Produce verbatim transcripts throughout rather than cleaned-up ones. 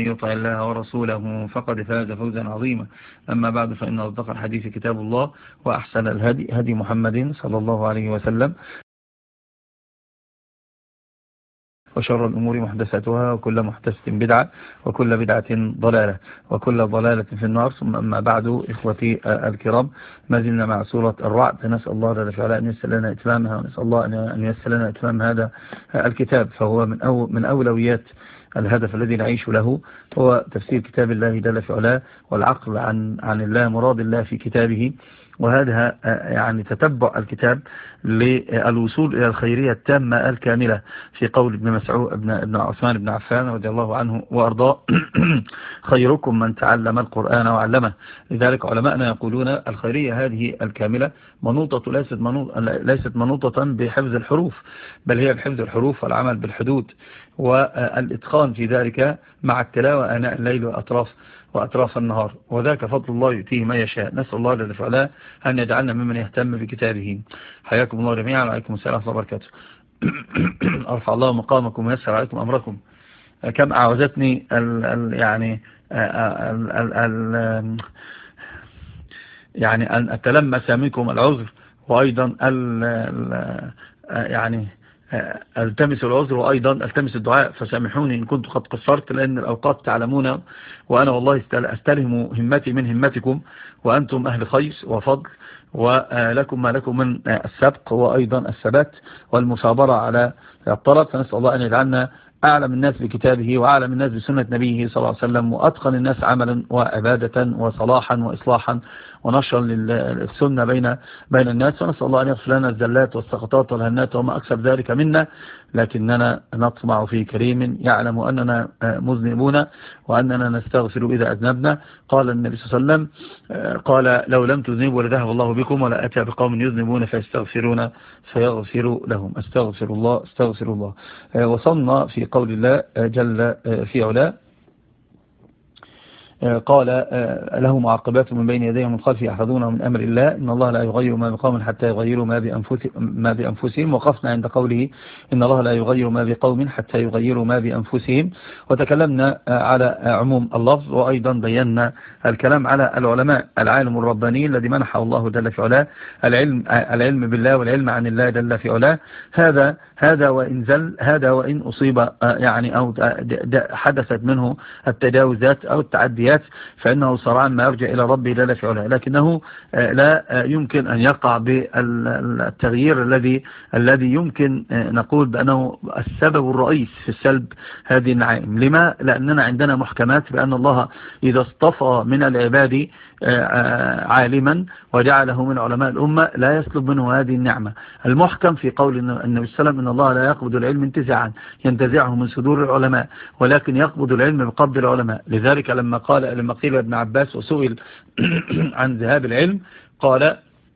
يطع الله ورسوله فقد فاز فوزا عظيما. أما بعد، فإن أصدق الحديث كتاب الله، وأحسن الهدي هدي محمد صلى الله عليه وسلم، وشر الأمور محدثاتها، وكل محدثة بدعة، وكل بدعة ضلالة، وكل ضلالة في النار. ثم أما بعد، إخوتي الكرام، ما زلنا مع سورة الرعد. نسأل الله جل وعلا أن ييسر لنا إتمامها، ونسأل الله أن ييسر لنا إتمام هذا الكتاب، فهو من أو من أولويات الهدف الذي نعيش له، هو تفسير كتاب الله جل وعلا، والعقل عن عن الله، مراد الله في كتابه. وهذا يعني تتبع الكتاب للوصول إلى الخيرية التامة الكاملة، في قول ابن مسعود ابن, ابن عثمان بن عفان رضي الله عنه وأرضاه: خيركم من تعلم القرآن وعلمه. لذلك علماءنا يقولون الخيرية هذه الكاملة منوطة ليست منوطة, ليست منوطة بحفظ الحروف، بل هي بحفظ الحروف والعمل بالحدود، والإتقان في ذلك مع التلاوة آناء الليل وأطراف وأطراف النهار، وذاك فضل الله يؤتيه ما يشاء. نسأل الله جل وعلا أن يجعلنا ممن يهتم بكتابه. حياكم الله جميعا، وعليكم السلام ورحمة الله وبركاته. أرفع الله مقامكم ويسر عليكم أمركم. كم أعوزتني ال ال يعني ال ال ال يعني أن أتلمس منكم العذر، وأيضا ال ال يعني التمس العذر، وأيضا التمس الدعاء. فسامحوني إن كنت قد قصرت، لأن الأوقات تعلمون، وأنا والله أستلهم همتي من همتكم، وأنتم أهل خير وفضل، ولكم ما لكم من السبق، وأيضا الثبات والمصابرة على الطلب. فنسأل الله أن يجعلنا أعلم الناس بكتابه، وأعلم الناس بسنة نبيه صلى الله عليه وسلم، وأتقن الناس عملا وعبادة وصلاحا وإصلاحا ونشرا للسنة بين بين الناس. ونسأل الله أن يغفر لنا الزلات والسقطات والهنات وما أكثر ذلك منا، لكننا نطمع في كريم يعلم أننا مذنبون، وأننا نستغفر إذا أذنبنا. قال النبي صلى الله عليه وسلم، قال: لو لم تذنبوا لذهب الله بكم، ولا أتى بقوم يذنبون فيستغفرون فيغفر لهم. استغفر الله استغفر الله. وصلنا في قول الله جل في علاه، قال: له معقبات من بين يديه ومن خلفه يحفظونه من أمر الله، إن الله لا يغير ما بقوم حتى يغيروا ما بأنفسهم, ما بأنفسهم. وقفنا عند قوله: إن الله لا يغير ما بقوم حتى يغيروا ما بأنفسهم. وتكلمنا على عموم اللفظ، وأيضا بينا الكلام على العلماء، العالم الرباني الذي منحه الله جل في علاه العلم العلم بالله والعلم عن الله جل في علاه. هذا هذا وإن زل، هذا وإن أصيب يعني أو حدثت منه التجاوزات أو التعديات، فإنه سرعان ما يرجع إلى ربه جل في علاه، لكنه لا يمكن أن يقع بالتغيير الذي الذي يمكن نقول بأنه السبب الرئيس في سلب هذه النعائم. لما؟ لأننا عندنا محكمات بأن الله إذا اصطفى من العباد عالما وجعله من علماء الأمة لا يسلب منه هذه النعمة. المحكم في قول النبي صلى الله عليه وسلم: إن الله لا يقبض العلم انتزاعا ينتزعه من صدور العلماء، ولكن يقبض العلم بقبض العلماء. لذلك لما قال لما قيل ابن عباس وسئل عن ذهاب العلم، قال: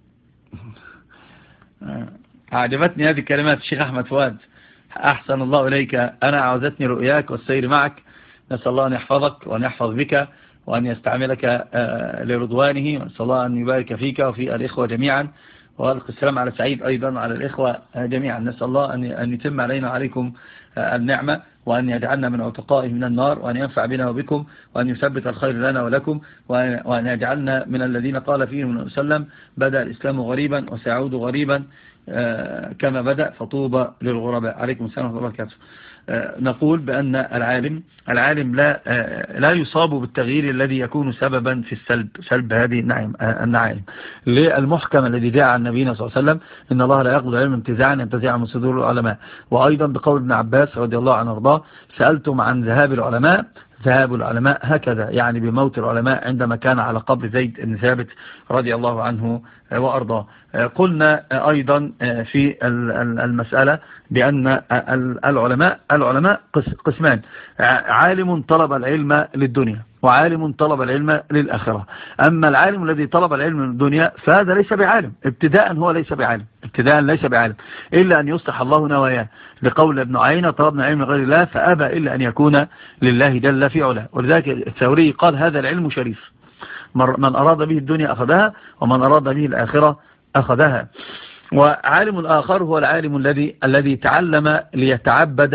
أعجبتني هذه الكلمات الشيخ أحمد فؤاد: أحسن الله إليك، أنا أعوزتني رؤياك والسير معك. نسأل الله أن يحفظك وأن يحفظ بك وأن يستعملك لرضوانه، ونسأل الله أن يبارك فيك وفي الإخوة جميعا، وألقي السلام على سعيد أيضا على الإخوة جميعا. نسأل الله أن يتم علينا وعليكم النعمة، وأن يجعلنا من عتقائه من النار، وأن ينفع بنا وبكم، وأن يثبت الخير لنا ولكم، وأن يجعلنا من الذين قال فيهم النبي صلى الله عليه وسلم: بدأ الإسلام غريبا وسيعود غريبا كما بدأ، فطوبى للغرباء. عليكم السلام ورحمة الله وبركاته. نقول بأن العالم العالم لا لا يصاب بالتغيير الذي يكون سببا في السلب سلب هذه النعيم النعائم. للمحكم الذي جاء عن نبينا صلى الله عليه وسلم: إن الله لا يقبض العلم انتزاعا ينتزعه من صدور العلماء. وأيضا بقول ابن عباس رضي الله عنه وارضاه: سألتم عن ذهاب العلماء، ذهاب العلماء هكذا، يعني بموت العلماء عندما كان على قبر زيد بن ثابت رضي الله عنه وأرضاه. قلنا أيضا في المسألة بأن العلماء العلماء قسمان: عالم طلب العلم للدنيا، وعالم طلب العلم للآخرة. أما العالم الذي طلب العلم للدنيا فهذا ليس بعالم ابتداء، هو ليس بعالم ابتداء ليس بعالم إلا أن يصلح الله نواياه، لقول ابن عيينة: طلبنا علم غير الله فأبى إلا أن يكون لله جل في علاه. ولذلك الثوري قال: هذا العلم شريف، من أراد به الدنيا أخذها، ومن أراد به الآخرة أخذها. وعالم آخر هو العالم الذي الذي تعلم ليتعبد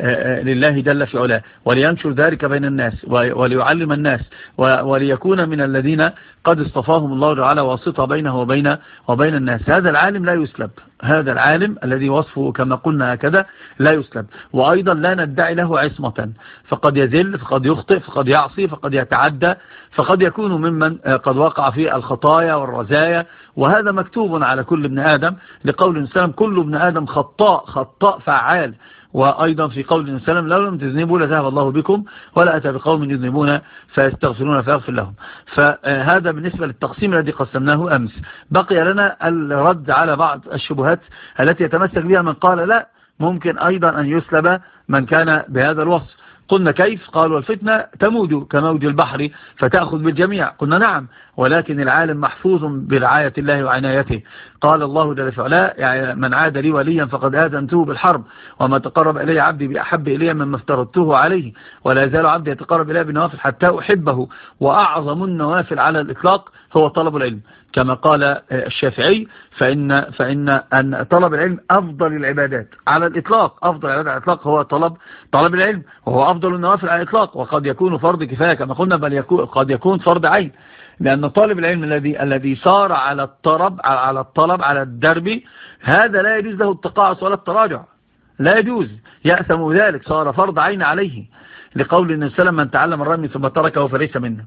لله جل في علاه، ولينشر ذلك بين الناس وليعلم الناس وليكون من الذين قد اصطفاهم الله تعالى واسطة بينه وبين وبين الناس. هذا العالم لا يسلب، هذا العالم الذي وصفه كما قلنا هكذا لا يسلب. وأيضا لا ندعي له عصمة، فقد يزل، فقد يخطئ، فقد يعصي، فقد يتعدى، فقد يكون ممن قد وقع في الخطايا والرزايا، وهذا مكتوب على كل ابن آدم، لقول الإنسان كل ابن آدم خطاء خطاء فعال. وأيضا في قول النبي صلى الله عليه وسلم لو لم تذنبوا لذهب الله بكم ولا أتى بقوم يذنبون فيستغفرون فيغفر لهم. فهذا بالنسبة للتقسيم الذي قسمناه أمس. بقي لنا الرد على بعض الشبهات التي يتمسك بها من قال لا، ممكن أيضا أن يسلب من كان بهذا الوصف. قلنا كيف؟ قالوا الفتنة تموج كموج البحر فتأخذ بالجميع. قلنا نعم، ولكن العالم محفوظ برعاية الله وعنايته. قال الله جل وعلا يعني من عاد لي وليا فقد آذنته بالحرب، وما تقرب إلي عبدي بأحب إلي مما افترضته عليه، ولا يزال عبدي يتقرب إلي بالنوافل حتى أحبه. وأعظم النوافل على الإطلاق هو طلب العلم، كما قال الشافعي فإن, فإن أن طلب العلم أفضل العبادات على الإطلاق. أفضل العبادات على الإطلاق هو طلب طلب العلم، وهو أفضل النوافل على الإطلاق، وقد يكون فرض كفاية كما قلنا، بل يكون قد يكون فرض عين، لأن طالب العلم الذي الذي صار على الطلب على الطلب على الدرب، هذا لا يجوز له التقاعس ولا التراجع، لا يجوز، يأثم ذلك، صار فرض عين عليه، لقول النبي صلى الله عليه وسلم من تعلم الرمي ثم تركه فليس منا.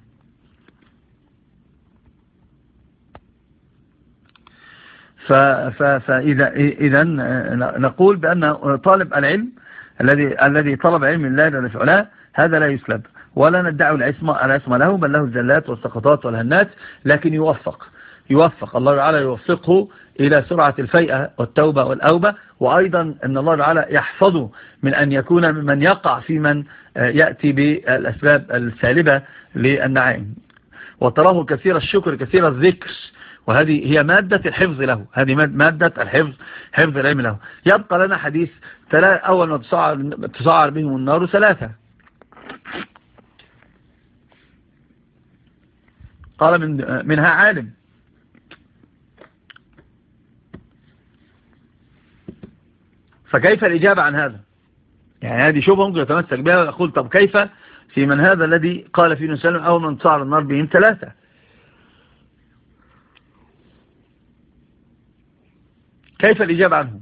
فإذا إذا نقول بأن طالب العلم الذي الذي طلب علم الله جل في علاه هذا لا يسلب، ولا ندعي العصمة العصمة له، بل له الزلات والسقطات والهنات، لكن يوفق يوفق الله تعالى يوفقه إلى سرعة الفيئة والتوبة والأوبة. وأيضا أن الله تعالى يحفظه من أن يكون ممن يقع في من يأتي بالأسباب السالبة للنعائم. وتراه كثير الشكر كثير الذكر، وهذه هي مادة الحفظ له، هذه مادة الحفظ حفظ العلم له. يبقى لنا حديث أول ما تسعر بهم النار ثلاثة. قال من منها عالم، فكيف الإجابة عن هذا؟ يعني هذه شبهة ممكن يتمسك بها ويقول طب كيف في من هذا الذي قال فيه نسلم أول من تسعر النار بهم ثلاثة؟ كيف الإجابة عنه؟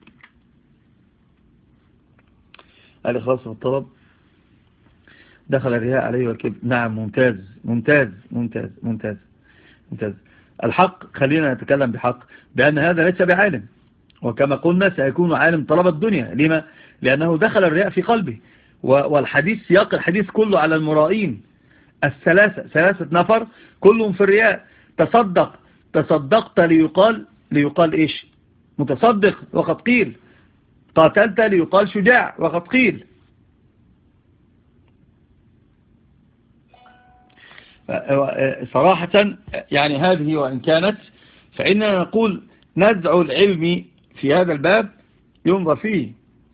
الإخلاص في الطلب، دخل الرياء عليه والكذب. نعم، ممتاز ممتاز ممتاز ممتاز ممتاز. الحق، خلينا نتكلم بحق، بأن هذا ليس بعالم، وكما قلنا سيكون عالم طلب الدنيا. لما؟ لأنه دخل الرياء في قلبه، والحديث سياق الحديث كله على المرائين الثلاثة، ثلاثة نفر كلهم في الرياء. تصدق تصدقت ليقال ليقال إيش؟ متصدق وقد قيل. قاتلت ليقال شجاع وقد قيل. صراحة يعني هذه وإن كانت، فإننا نقول نزع العلم في هذا الباب ينظر فيه.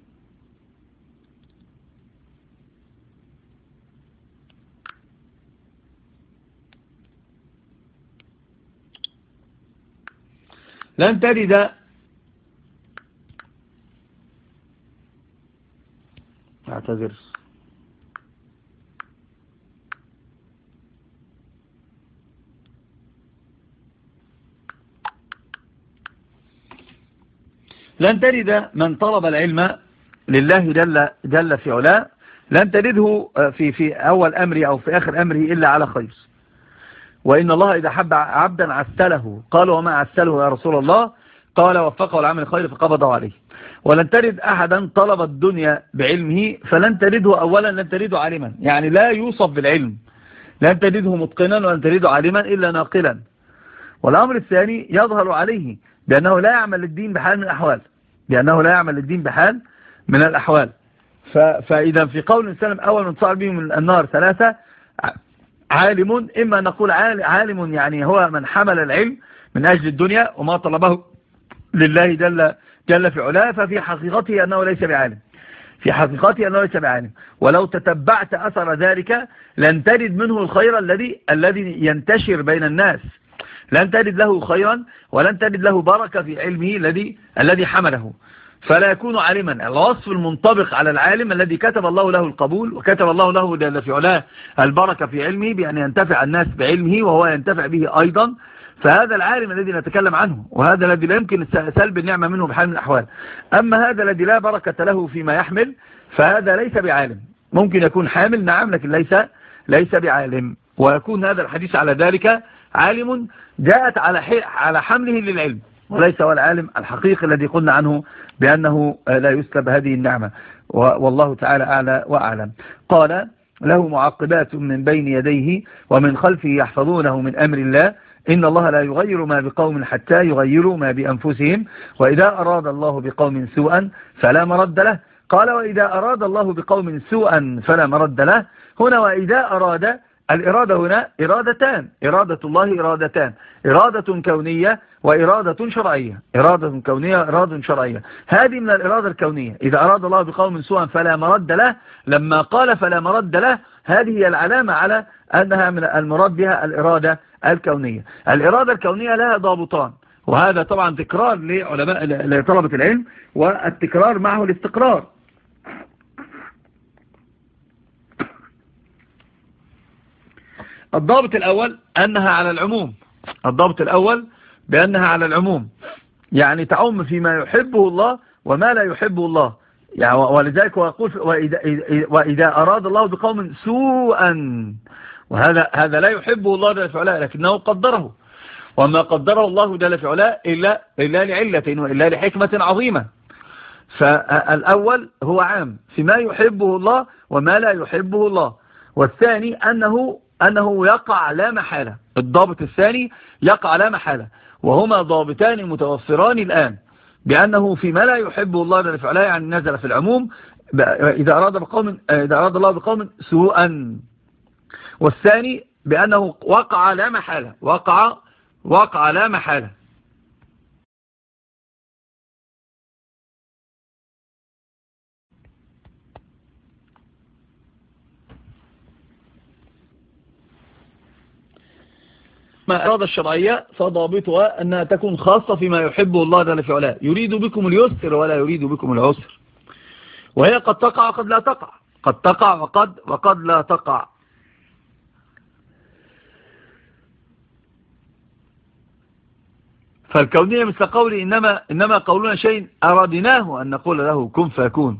لن تجد اعتذر لن تجد من طلب العلم لله جل, جل في علاه، لن تجده في, في أول أمره أو في آخر أمره إلا على خير. وإن الله إذا حب عبدا عسله، قال وما عسله يا رسول الله؟ قال وفقه العمل الخير فقبضه عليه. ولن تجد أحدا طلب الدنيا بعلمه فلن تجده أولا لن تجده عالما، يعني لا يوصف بالعلم، لن تجده متقنا ولن تجده عالما إلا ناقلا. والأمر الثاني يظهر عليه بأنه لا يعمل للدين بحال من الأحوال، بأنه لا يعمل للدين بحال من الأحوال. فإذا في قول السلام أول من صار بهم من النار ثلاثة، عالم، إما نقول عالم يعني هو من حمل العلم من أجل الدنيا وما طلبه لله جل, جل في علاه، ففي حقيقته أنه ليس بعالم، في حقيقته أنه ليس بعالم. ولو تتبعت أثر ذلك لن تجد منه الخير الذي الذي ينتشر بين الناس، لن تجد له خيرا ولن تجد له بركة في علمه الذي الذي حمله. فلا يكون عالما. الوصف المنطبق على العالم الذي كتب الله له القبول وكتب الله له جل في علاه البركة في علمه بأن ينتفع الناس بعلمه وهو ينتفع به أيضا، فهذا العالم الذي نتكلم عنه، وهذا الذي لا يمكن سلب النعمة منه بحال من الأحوال. أما هذا الذي لا بركة له فيما يحمل فهذا ليس بعالم. ممكن يكون حامل نعم، لكن ليس ليس بعالم. ويكون هذا الحديث على ذلك عالم جاءت على على حمله للعلم، وليس هو العالم الحقيقي الذي قلنا عنه بأنه لا يسلب هذه النعمة. والله تعالى أعلى وأعلم. قال له معقبات من بين يديه ومن خلفه يحفظونه من أمر الله إن الله لا يغير ما بقوم حتى يغيروا ما بأنفسهم وإذا أراد الله بقوم سوءا فلا مرد له. قال وإذا أراد الله بقوم سوءا فلا مرد له. هنا وإذا أراد، الإرادة هنا إرادتان، إرادة الله إرادتان، إرادة كونية وإرادة شرعية. إرادة كونية إرادة شرعية. هذه من الإرادة الكونية، إذا أراد الله بقوم سوءا فلا مرد له. لما قال فلا مرد له هذه هي العلامة على أنها من المراد بها الإرادة الكونية. الإرادة الكونية لها ضابطان، وهذا طبعا تكرار لعلماء لطلبة العلم، والتكرار معه الاستقرار. الضابط الأول أنها على العموم، الضابط الأول بأنها على العموم، يعني تعم فيما يحبه الله وما لا يحبه الله. يعني ولذلك هو يقول وإذا, وإذا أراد الله بقوم سوءا، وهذا هذا لا يحبه الله جل في علاه لكنه قدره، وما قدره الله جل في علاه إلا, إلا لعلة وإلا لحكمة عظيمة. فالأول هو عام فيما يحبه الله وما لا يحبه الله، والثاني أنه أنه يقع لا محالة. الضابط الثاني يقع لا محالة، وهما ضابطان متوفران الآن، بأنه فيما لا يحبه الله جل في علاه يعني نزل في العموم إذا أراد بقوم إذا أراد الله بقوم سوءا، والثاني بأنه وقع لا محالة، وقع وقع لا محالة. ما الإرادة الشرعية فضابطها أنها تكون خاصة فيما يحبه الله جل في علاه، يريد بكم اليسر ولا يريد بكم العسر، وهي قد تقع وقد لا تقع، قد تقع وقد وقد لا تقع. فالكونية مثل قولي إنما, إنما قولنا شيء أرادناه أن نقول له كن فيكون.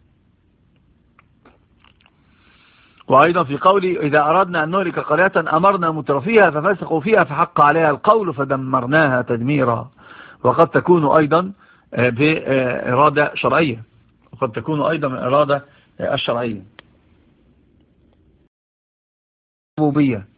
وأيضا في قولي إذا أردنا أن نهلك قرية أمرنا مترفيها ففسقوا فيها فحق عليها القول فدمرناها تدميرا. وقد تكون أيضا بإرادة شرعية، وقد تكون أيضا من إرادة الشرعية ربوبية.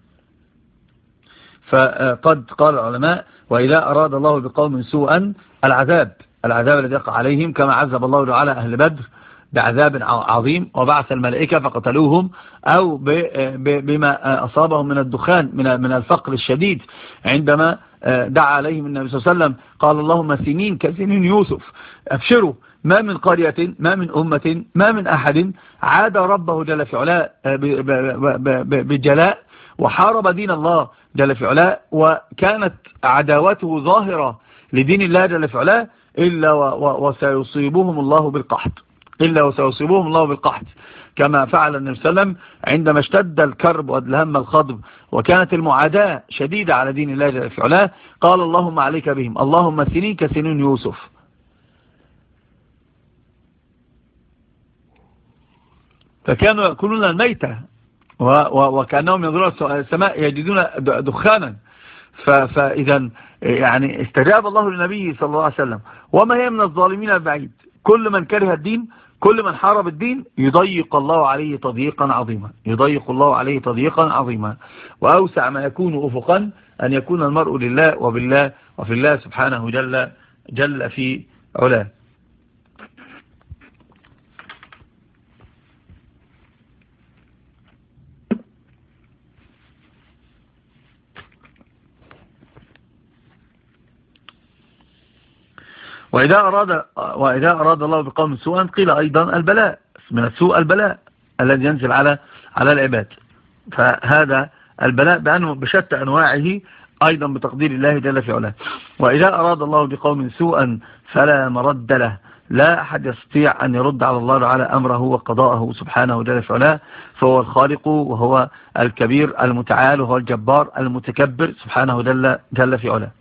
فقد قال العلماء وإذا أراد الله بقوم سوءا العذاب، العذاب الذي يقع عليهم كما عذب الله تعالى أهل بدر بعذاب عظيم وبعث الملائكة فقتلوهم، أو بما أصابهم من الدخان من الفقر الشديد عندما دعا عليهم النبي صلى الله عليه وسلم قال اللهم سنين كسنين يوسف. أبشروا ما من قرية ما من أمة ما من أحد عاد ربه جل في علاه بجلاء وحارب دين الله جل في علاه وكانت عداوته ظاهرة لدين الله جل في علاه إلا وسيصيبهم الله بالقحط، إلا وسيصيبهم الله بالقحط، كما فعل النبي صلى الله عليه وسلم عندما اشتد الكرب والهم الخضب وكانت المعاداة شديدة على دين الله جل في علاه قال اللهم عليك بهم اللهم سنين كسنين يوسف. فكانوا يأكلون الميتة وكأنهم ينظرون السماء يجدون دخانا. فإذا يعني استجاب الله للنبي صلى الله عليه وسلم. وما هي من الظالمين البعيد، كل من كره الدين كل من حارب الدين يضيق الله عليه تضييقا عظيما، يضيق الله عليه تضييقا عظيما. وأوسع ما يكون أفقا أن يكون المرء لله وبالله وفي الله سبحانه جل, جل في علاه. وإذا أراد, وإذا أراد الله بقوم سوءا قيل أيضا البلاء، من السوء البلاء الذي ينزل على على العباد. فهذا البلاء بأنه بشتى أنواعه أيضا بتقدير الله جل في علاه. وإذا أراد الله بقوم سوءا فلا مرد له، لا أحد يستطيع أن يرد على الله تعالى أمره وقضاءه سبحانه جل في علاه، فهو الخالق وهو الكبير المتعال وهو الجبار المتكبر سبحانه جل, جل في علاه.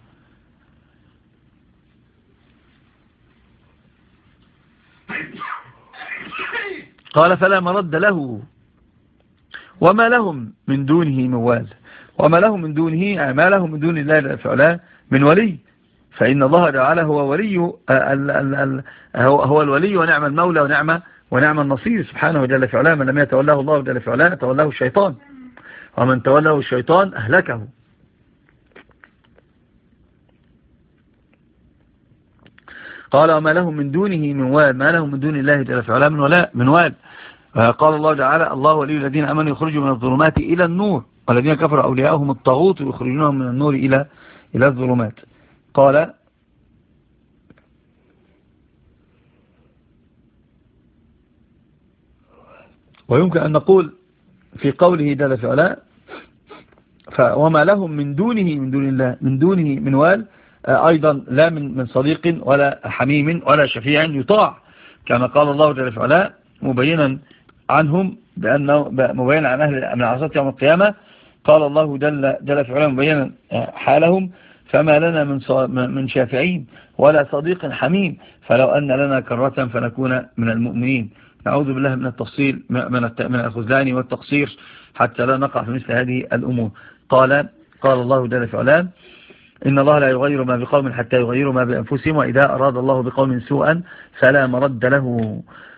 قال فلا مرد له وما لهم من دونه من وال. وما لهم من دونه ما لهم من دون الله جل في علاه من ولي، فإن الله تعالى هو ولي ال ال ال هو, هو الولي ونعم المولى ونعم ونعم النصير سبحانه جل في علاه. من لم يتولاه الله جل في علاه تولاه الشيطان، ومن تولاه الشيطان أهلكه. قال وما لهم من دونه من وال، ما لهم من دون الله جل في علاه من ولاء من وال. قال الله تعالى الله ولي الذين آمنوا يخرجوا من الظلمات إلى النور، والذين كفروا أولياءهم الطاغوت يخرجونهم من النور إلى إلى الظلمات. قال ويمكن أن نقول في قوله جل في علاه وما لهم من دونه من دون الله من دونه من وال، أيضا لا من من صديق ولا حميم ولا شفيع يطاع، كما قال الله جل في علاه مبينا عنهم بأنه مبينا عن أهل من عصاة يوم القيامة. قال الله جل, جل في علاه مبينا حالهم فما لنا من من شافعين ولا صديق حميم فلو أن لنا كرة فنكون من المؤمنين. نعوذ بالله من التفصيل من الخذلان والتقصير حتى لا نقع في مثل هذه الأمور. قال قال الله جل في علاه إن الله لا يغير ما بقوم حتى يغيروا ما بأنفسهم، وإذا أراد الله بقوم سوءا فلا مرد له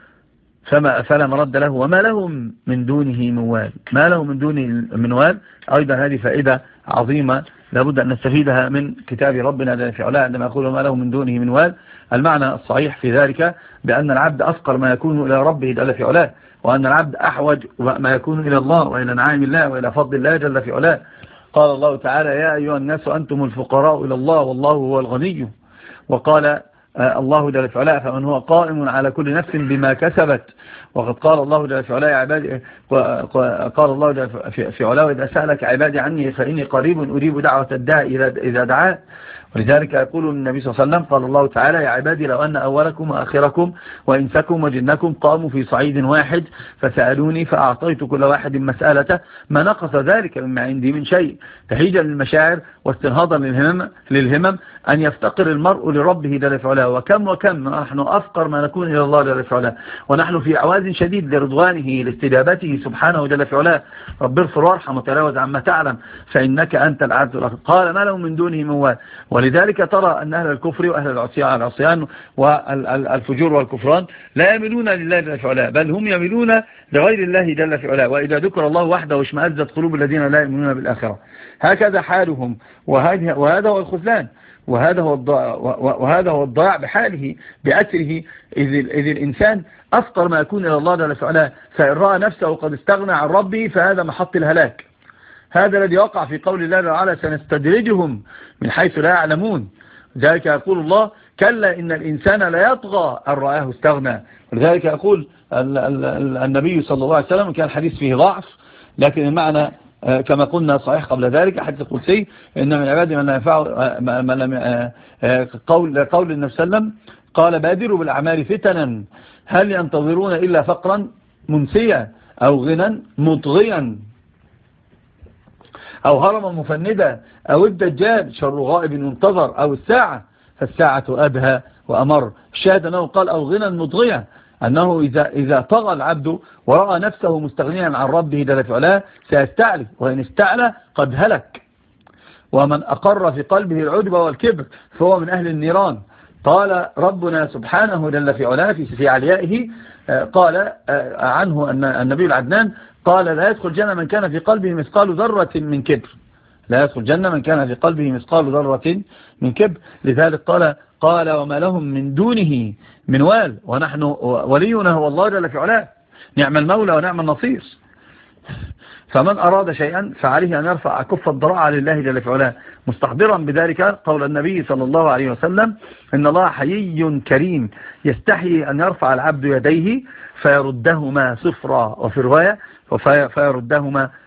فما فلا مرد له وما لهم من دونه من وال. ما لهم من دونه من وال أيضا هذه فائدة عظيمة لابد أن نستفيدها من كتاب ربنا جل في علاه عندما يقول ما لهم من دونه من وال. المعنى الصحيح في ذلك بأن العبد أفقر ما يكون إلى ربه جل في علاه، وأن العبد أحوج ما يكون إلى الله وإلى نعيم الله وإلى فضل الله جل في علاه. قال الله تعالى يا أيها الناس أنتم الفقراء إلى الله والله هو الغني. وقال الله جل في علاه فمن هو قائم على كل نفس بما كسبت. وقد قال الله جل في علاه يا عبادي قال الله جل في علاه إذا سألك عبادي عني فإني قريب أجيب دعوة الداعي إذا دعاه. ولذلك يقول النبي صلى الله عليه وسلم قال الله تعالى يا عبادي لو أن أولكم وآخركم وإنسكم وجنكم قاموا في صعيد واحد فسألوني فأعطيت كل واحد مسألته ما نقص ذلك مما عندي من شيء. تهيجا للمشاعر واستنهاضا للهمم, للهمم أن يفتقر المرء لربه جل في علاه. وكم وكم نحن أفقر ما نكون إلى الله جل في علاه، ونحن في عواز شديد لرضوانه لاستجابته سبحانه جل في علاه. رب اغفر وارحم وتجاوز عما تعلم فإنك أنت العز الأكبر. قال ما لهم من دونه من وال. ولذلك ترى أن أهل الكفر وأهل العصيان والفجور والكفران لا يميلون لله جل في علاه، بل هم يميلون لغير الله جل في علاه. وإذا ذكر الله وحده اشمأزت قلوب الذين لا يؤمنون بالآخرة. هكذا حالهم، وهذا هو الخذلان، وهذا هو الضياع، وهذا هو الضياع بحاله بأسره. إذ الإنسان أفقر ما يكون إلى الله جل في علاه، فإن رأى نفسه قد استغنى عن ربه فهذا محط الهلاك. هذا الذي وقع في قول الله تعالى سنستدرجهم من حيث لا يعلمون. ذلك يقول الله كلا إن الإنسان لا يطغى أن رآه استغنى. ولذلك يقول النبي صلى الله عليه وسلم كان الحديث فيه ضعف، لكن المعنى كما قلنا صحيح قبل ذلك حديث القدسي إن من عبادي من لا ينفع من لم قول قول النبي صلى الله عليه وسلم قال بادروا بالأعمال فتنا هل ينتظرون إلا فقرا منسيا أو غنى مطغيا أو هرما مفندا أو الدجال شر غائب منتظر أو الساعة فالساعة أبهى وأمر. الشاهد أنه قال أو غنى مطغيا، أنه إذا, إذا طغى العبد ورأى نفسه مستغنيا عن ربه جل في علاه سيستعلي، وإن استعلى قد هلك. ومن أقر في قلبه العجب والكبر فهو من أهل النيران. قال ربنا سبحانه جل في علاه في عليائه قال عنه أن النبي العدنان قال لا يدخل جنة من كان في قلبه مثقال ذرة من كبر. لا يدخل جنة من كان في قلبه مثقال ذرة من كبر. لذلك قال قال وما لهم من دونه من وال. ونحن ولينا هو الله جل في علاه، نعم المولى ونعم النصير. فمن أراد شيئا فعليه أن يرفع كف الضراعة لله جل في علاه، مستحضرا بذلك قول النبي صلى الله عليه وسلم إن الله حيي كريم يستحي أن يرفع العبد يديه فيردهما صفرا، وفي رواية فيردهما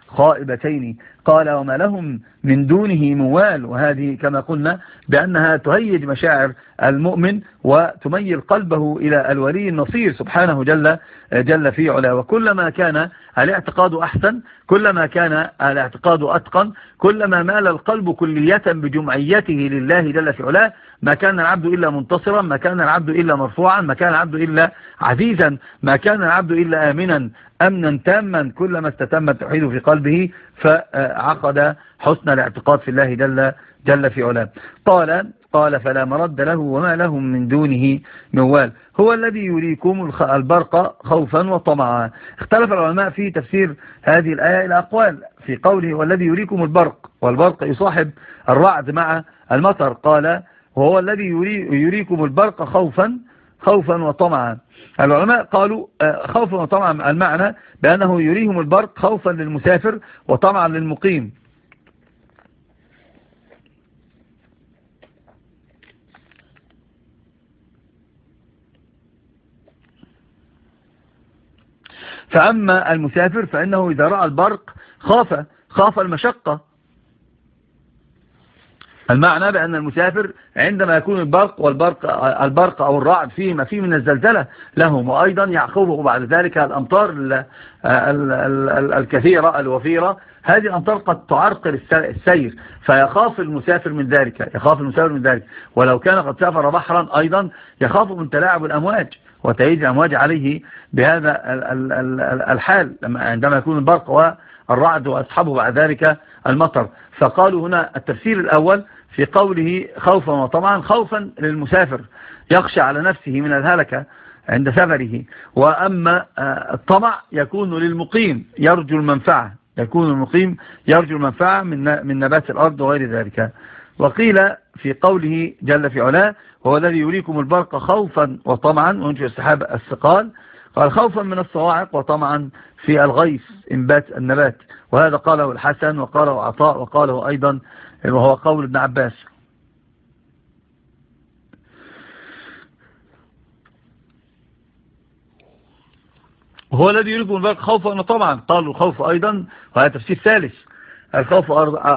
خائبتين. قال وما لهم من دونه موال، وهذه كما قلنا بأنها تهيج مشاعر المؤمن وتميل قلبه إلى الولي النصير سبحانه جل, جل في علاه. وكلما كان الاعتقاد أحسن، كلما كان الاعتقاد أتقن، كلما مال القلب كلية بجمعيته لله جل في علاه، ما كان العبد إلا منتصرا، ما كان العبد إلا مرفوعا، ما كان العبد إلا عزيزا، ما كان العبد إلا آمنا أمنا تاما، كلما استتم التوحيد في قلبه فعقد حسن الاعتقاد في الله جل, جل في علاه. قال قال فلا مرد له وما لهم من دونه موال. هو الذي يريكم البرق خوفا وطمعا. اختلف العلماء في تفسير هذه الآية إلى أقوال في قوله والذي يريكم البرق، والبرق يصاحب الرعد مع المطر. قال وهو الذي يري يريكم البرق خوفا خوفا وطمعا. العلماء قالوا خوفا وطمعا المعنى بأنه يريهم البرق خوفا للمسافر وطمعا للمقيم. فأما المسافر فإنه إذا رأى البرق خاف خاف المشقة. المعنى بأن المسافر عندما يكون البرق والبرق البرق أو الرعد فيه ما فيه من الزلزلة لهم، وأيضا يعقبه بعد ذلك الأمطار الكثيرة الوفيرة، هذه الأمطار قد تعرقل السير، فيخاف المسافر من ذلك يخاف المسافر من ذلك ولو كان قد سافر بحرا أيضا يخاف من تلاعب الأمواج وتهيج الأمواج عليه بهذا الحال عندما يكون البرق والرعد وأصحابه بعد ذلك المطر. فقالوا هنا التفسير الأول في قوله خوفا وطمعا، خوفا للمسافر يخشى على نفسه من الهلكة عند سفره، وأما الطمع يكون للمقيم يرجو المنفعة، يكون المقيم يرجو المنفعة من من نبات الأرض وغير ذلك. وقيل في قوله جل في علاه هو الذي يريكم البرق خوفا وطمعا وينشئ السحاب الثقال، قال خوفا من الصواعق وطمعا في الغيث إنبات النبات، وهذا قاله الحسن وقاله عطاء وقاله أيضا وهو قول ابن عباس. وهو الذي يريكم البرق خوفا وطمعا، قالوا الخوف أيضا وهذا تفسير ثالث، الخوف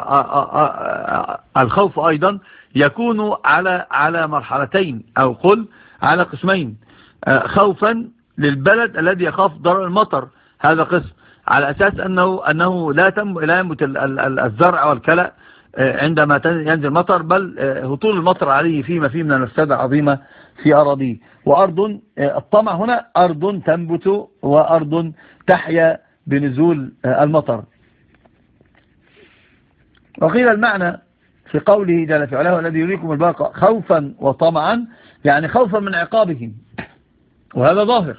الخوف أيضا يكون على على مرحلتين أو قل على قسمين، خوفا للبلد الذي يخاف ضرر المطر، هذا قسم على أساس أنه أنه لا تم لا ينبت الزرع والكلأ عندما ينزل مطر، بل هطول المطر عليه فيما فيه من المفسدة عظيمة في أراضيه. وأرض الطمع هنا أرض تنبت وأرض تحيا بنزول المطر. وقيل المعنى في قوله جل في علاه الذي يريكم البرق خوفا وطمعا يعني خوفا من عقابهم، وهذا ظاهر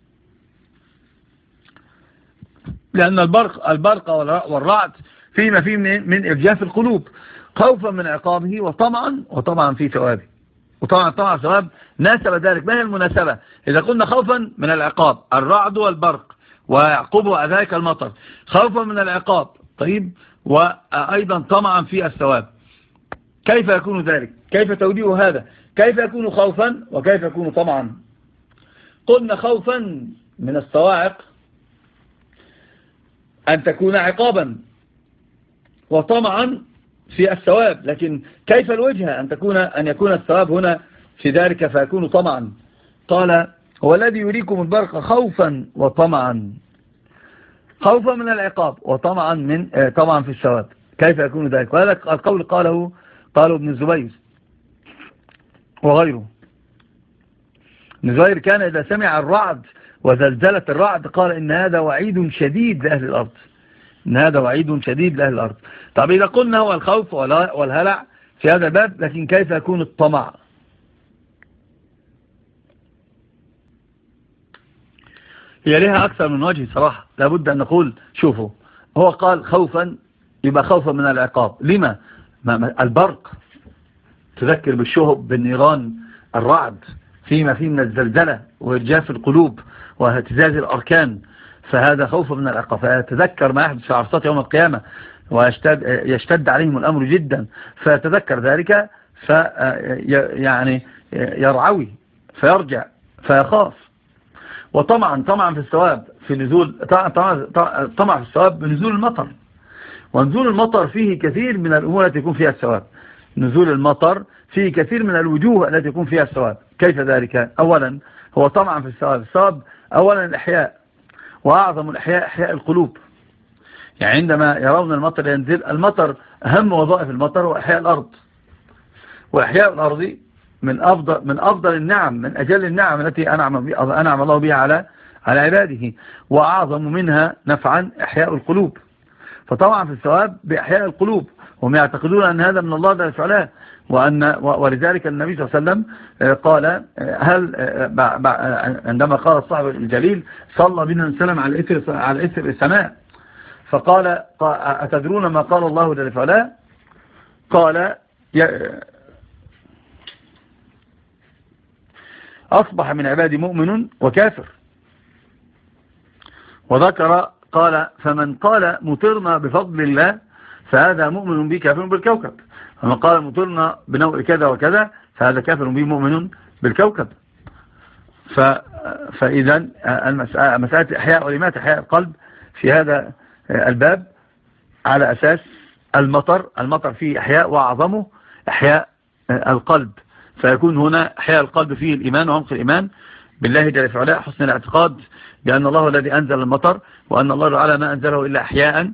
لأن البرق البرق والرعد فيما فيه من إرجاف القلوب، خوفا من عقابه وطمعا وطمعا في ثوابه. وطبعا طمع ثواب ناسب ذلك. ما هي المناسبة؟ إذا كنا خوفا من العقاب الرعد والبرق ويعقبه ذلك المطر، خوفا من العقاب طيب وأيضا طمعا في الثواب، كيف يكون ذلك؟ كيف توديه هذا؟ كيف يكون خوفا وكيف يكون طمعا؟ قلنا خوفا من الصواعق أن تكون عقابا، وطمعا في الثواب، لكن كيف الوجهة أن تكون أن يكون الثواب هنا في ذلك فيكون طمعا؟ قال هو الذي يريكم البرق خوفا وطمعا، خوفا من العقاب وطمعا من طمعا في الثواب، كيف يكون ذلك؟ وهذا القول قاله قاله ابن الزبير وغيره. ابن الزبير كان إذا سمع الرعد وزلزلة الرعد قال إن هذا وعيد شديد لأهل الأرض، إن هذا وعيد شديد لأهل الأرض. طب إذا قلنا هو الخوف والهلع في هذا الباب، لكن كيف يكون الطمع؟ هي لها أكثر من وجه صراحة، لابد أن نقول شوفوا، هو قال خوفا يبقى خوفا من العقاب، لما؟ البرق تذكر بالشهب بالنيران، الرعد فيما فيه من الزلزلة وإرجاف القلوب واهتزاز الأركان، فهذا خوف من العقاب، فيتذكر ما يحدث في عرصات يوم القيامة ويشتد يشتد عليهم الأمر جدا، فيتذكر ذلك في يعني يرعوي فيرجع فيخاف. وطمعا طمعا في الثواب في نزول طمع, طمع في الثواب بنزول المطر، ونزول المطر فيه كثير من الأمور التي يكون فيها الثواب. نزول المطر فيه كثير من الوجوه التي يكون فيها الثواب. كيف ذلك؟ أولا هو طمعا في الثواب. الثواب أولا الإحياء، وأعظم الإحياء إحياء القلوب. يعني عندما يرون المطر ينزل، المطر أهم وظائف المطر هو إحياء الأرض، وإحياء الأرض من أفضل من أفضل النعم، من أجل النعم التي أنعم أنعم الله بها على على عباده، وأعظم منها نفعا إحياء القلوب. فطبعا في الثواب بإحياء القلوب، هم يعتقدون أن هذا من الله جل وعلا، وأن ولذلك النبي صلى الله عليه وسلم قال هل عندما قال الصحابي الجليل صلى بنا وسلم على إثر على إثر السماء، فقال أتدرون ما قال الله جل وعلا؟ قال أصبح من عبادي مؤمن وكافر. وذكر قال فمن قال مطرنا بفضل الله فهذا مؤمن به كافر بالكوكب، فمن قال مطرنا بنوع كذا وكذا فهذا كافر به مؤمن بالكوكب. ف... فإذا مسألة إحياء ولمات إحياء القلب في هذا الباب على أساس المطر. المطر فيه إحياء وأعظمه إحياء القلب، فيكون هنا إحياء القلب فيه الإيمان وعمق الإيمان بالله جل وعلا، حسن الاعتقاد بأن الله الذي أنزل المطر، وأن الله تعالى ما أنزله إلا أحياء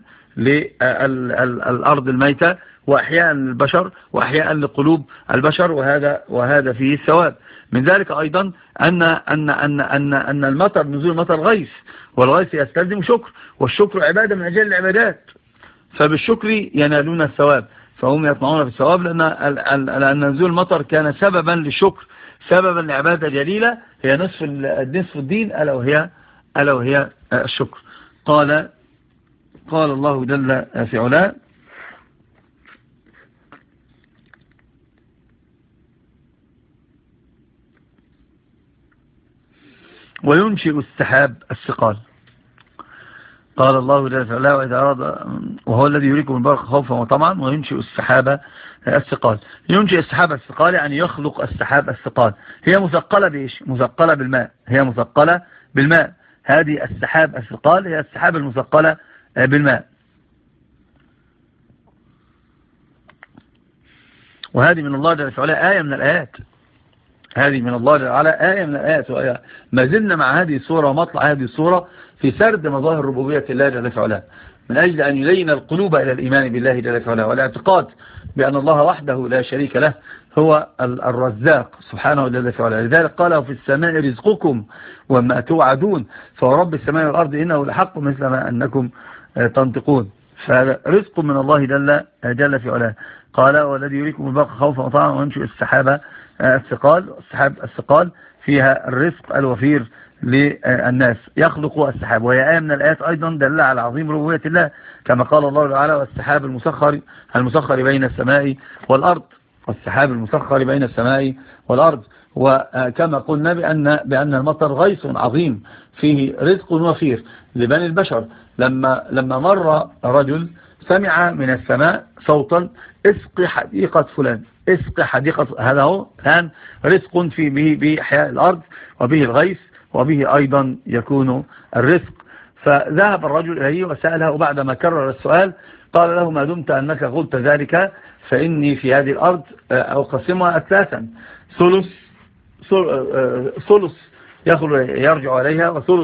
للأرض الميتة، وأحياء للبشر، وأحياء لقلوب البشر، وهذا وهذا فيه الثواب. من ذلك أيضا أن أن أن أن أن المطر، نزول المطر غيث، والغيث يستلزم شكر، والشكر عبادة من أجل العبادات، فبالشكر ينالون الثواب، فهم يطمعون في الثواب، لأن لأن نزول المطر كان سببا للشكر، سببا لعبادة جليلة هي نصف نصف الدين، ألا وهي ألا وهي الشكر. قال قال الله جل في علاه وينشئ السحاب الثقال. قال الله جل في علاه وإذا أراد وهو الذي يريكم البرق خوفا وطمعا وينشئ السحاب الثقال. ينشئ السحاب الثقال يعني يخلق السحاب الثقال. هي مثقلة بإيش؟ مثقلة بالماء، هي مثقلة بالماء. هذه السحاب الثقال هي السحاب المثقلة بالماء، وهذه من الله جل وعلا آية من الآيات. هذه من الله جل وعلا آية من الآيات. ما زلنا مع هذه الصورة ومطلع هذه الصورة في سرد مظاهر ربوبية الله جل وعلا، من أجل أن يلين القلوب إلى الإيمان بالله جل وعلا والاعتقاد بأن الله وحده لا شريك له هو الرزاق سبحانه جل وعلا. لذلك قال في السماء رزقكم وما توعدون فورب السماء والأرض إنه لحق مثل ما أنكم تنطقون. فهذا رزق من الله جل جل في علاه. قال والذي يريكم البرق خوفا وطمعا وينشئ السحابة الثقال. السحاب الثقال فيها الرزق الوفير للناس، يخلق السحاب، وهي آية من الآيات أيضا دل على عظيم ربوبية الله، كما قال الله تعالى والسحاب المسخر المسخر بين السماء والأرض، والسحاب المسخر بين السماء والأرض. وكما قلنا بأن بأن المطر غيث عظيم فيه رزق وفير لبني البشر. لما لما مر رجل سمع من السماء صوتا اسق حديقة فلان، اسق حديقة، هذا هو كان رزق في به بإحياء الأرض وبه الغيث وبه أيضا يكون الرزق. فذهب الرجل إليه وسأله، بعدما كرر السؤال قال له ما دمت أنك قلت ذلك فإني في هذه الأرض أقسمها ثلاثا، ثلث ثلث يرجع عليها وثلث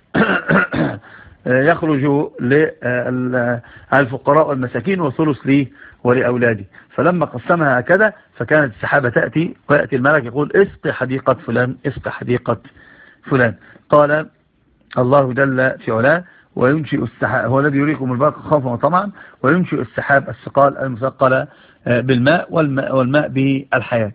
يخرج للفقراء والمساكين وثلث لي ولأولادي. فلما قسمها هكذا فكانت السحابة تأتي ويأتي الملك يقول اسق حديقة فلان، اسق حديقة فلان. قال الله جل في علاه وينشئ السحاب هو الذي يريكم البرق خوفا وطمعا وينشئ السحاب الثقال المثقلة بالماء والماء, والماء به الحياة.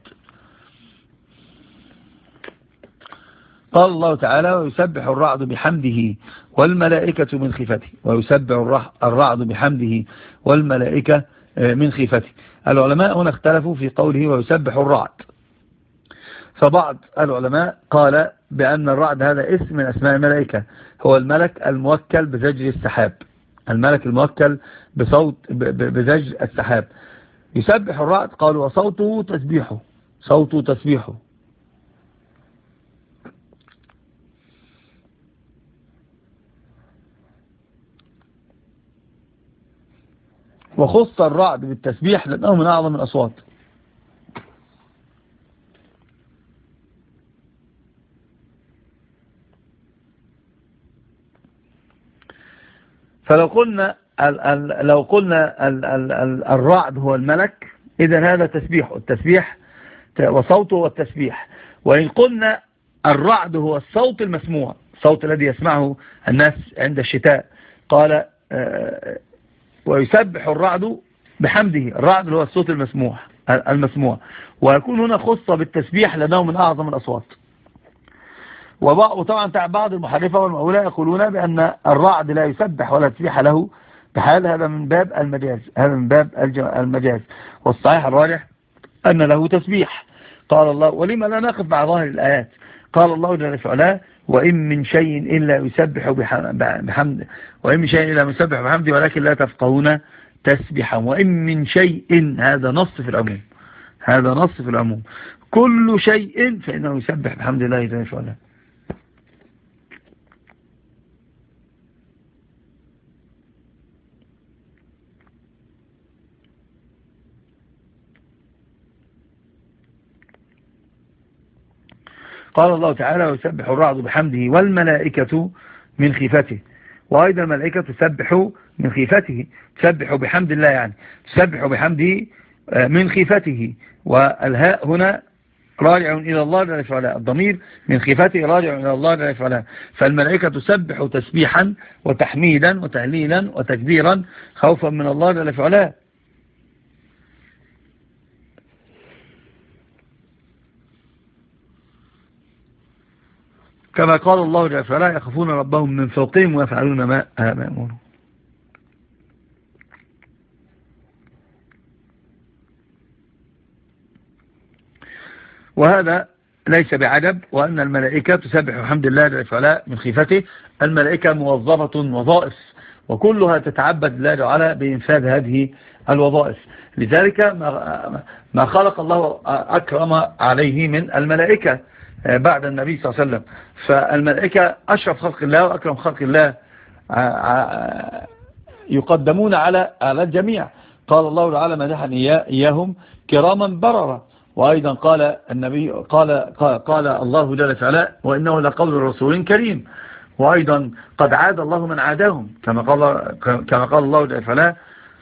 قال الله تعالى ويسبح الرعد بحمده والملائكة من خيفته. ويسبح الرعد بحمده والملائكة من خيفته. العلماء هنا اختلفوا في قوله ويسبح الرعد، فبعض العلماء قال بأن الرعد هذا اسم من أسماء الملائكة، هو الملك الموكل بزجر السحاب، الملك الموكل بصوت بزجر السحاب. يسبح الرعد قالوا وصوته تسبيحه، صوته تسبيحه. وخص الرعد بالتسبيح لأنه من أعظم الأصوات. فلو قلنا ال ال لو قلنا ال ال ال الرعد هو الملك، إذن هذا تسبيح، التسبيح وصوته هو التسبيح. وإن قلنا الرعد هو الصوت المسموع، الصوت الذي يسمعه الناس عند الشتاء، قال ويسبح الرعد بحمده. الرعد هو الصوت المسموع المسموع ويكون هنا خصة بالتسبيح لأنه من أعظم الأصوات. وطبعا بعض المحرفة والمؤولة يقولون بأن الرعد لا يسبح ولا تسبيح له بحال، هذا من باب المجاز، هذا من باب المجاز. والصحيح الراجح أن له تسبيح. قال الله ولما لا نقف مع ظاهر الآيات؟ قال الله جل وعلا وإن من شيء إلا يسبح بحمد وإن من شيء إلا يسبح بحمده ولكن لا تفقهون تسبحا. وإن من شيء، هذا نص في العموم، هذا نص في العموم، كل شيء فإنه يسبح بحمد الله جل وعلا. قال الله تعالى ويسبح الرعد بحمده والملائكة من خيفته. وأيضا الملائكة تسبح من خيفته، تسبح بحمد الله، يعني تسبح بحمده من خيفته. والهاء هنا راجع إلى الله جل وعلا، الضمير من خيفته راجع إلى الله جل وعلا. فالملائكة تسبح تسبيحا وتحميدا وتهليلا وتكبيرا خوفا من الله جل وعلا. كما قال الله جل وعلا يخافون ربهم من فوقهم ويفعلون ما يأمرون. وهذا ليس بعجب، وأن الملائكة تسبح بحمد الله جل وعلا من خيفته. الملائكة موظفة وظائف، وكلها تتعبد الله جل وعلا بإنفاذ هذه الوظائف. لذلك ما خلق الله أكرم عليه من الملائكة بعد النبي صلى الله عليه وسلم. فالملائكة أشرف خلق الله وأكرم خلق الله، يقدمون على على الجميع. قال الله تعالى مدحا إياهم كراما بررا. وأيضا قال النبي قال قال, قال الله جل وعلا وإنه لقول رسول كريم. وأيضا قد عاد الله من عاداهم، كما قال كما قال الله جل وعلا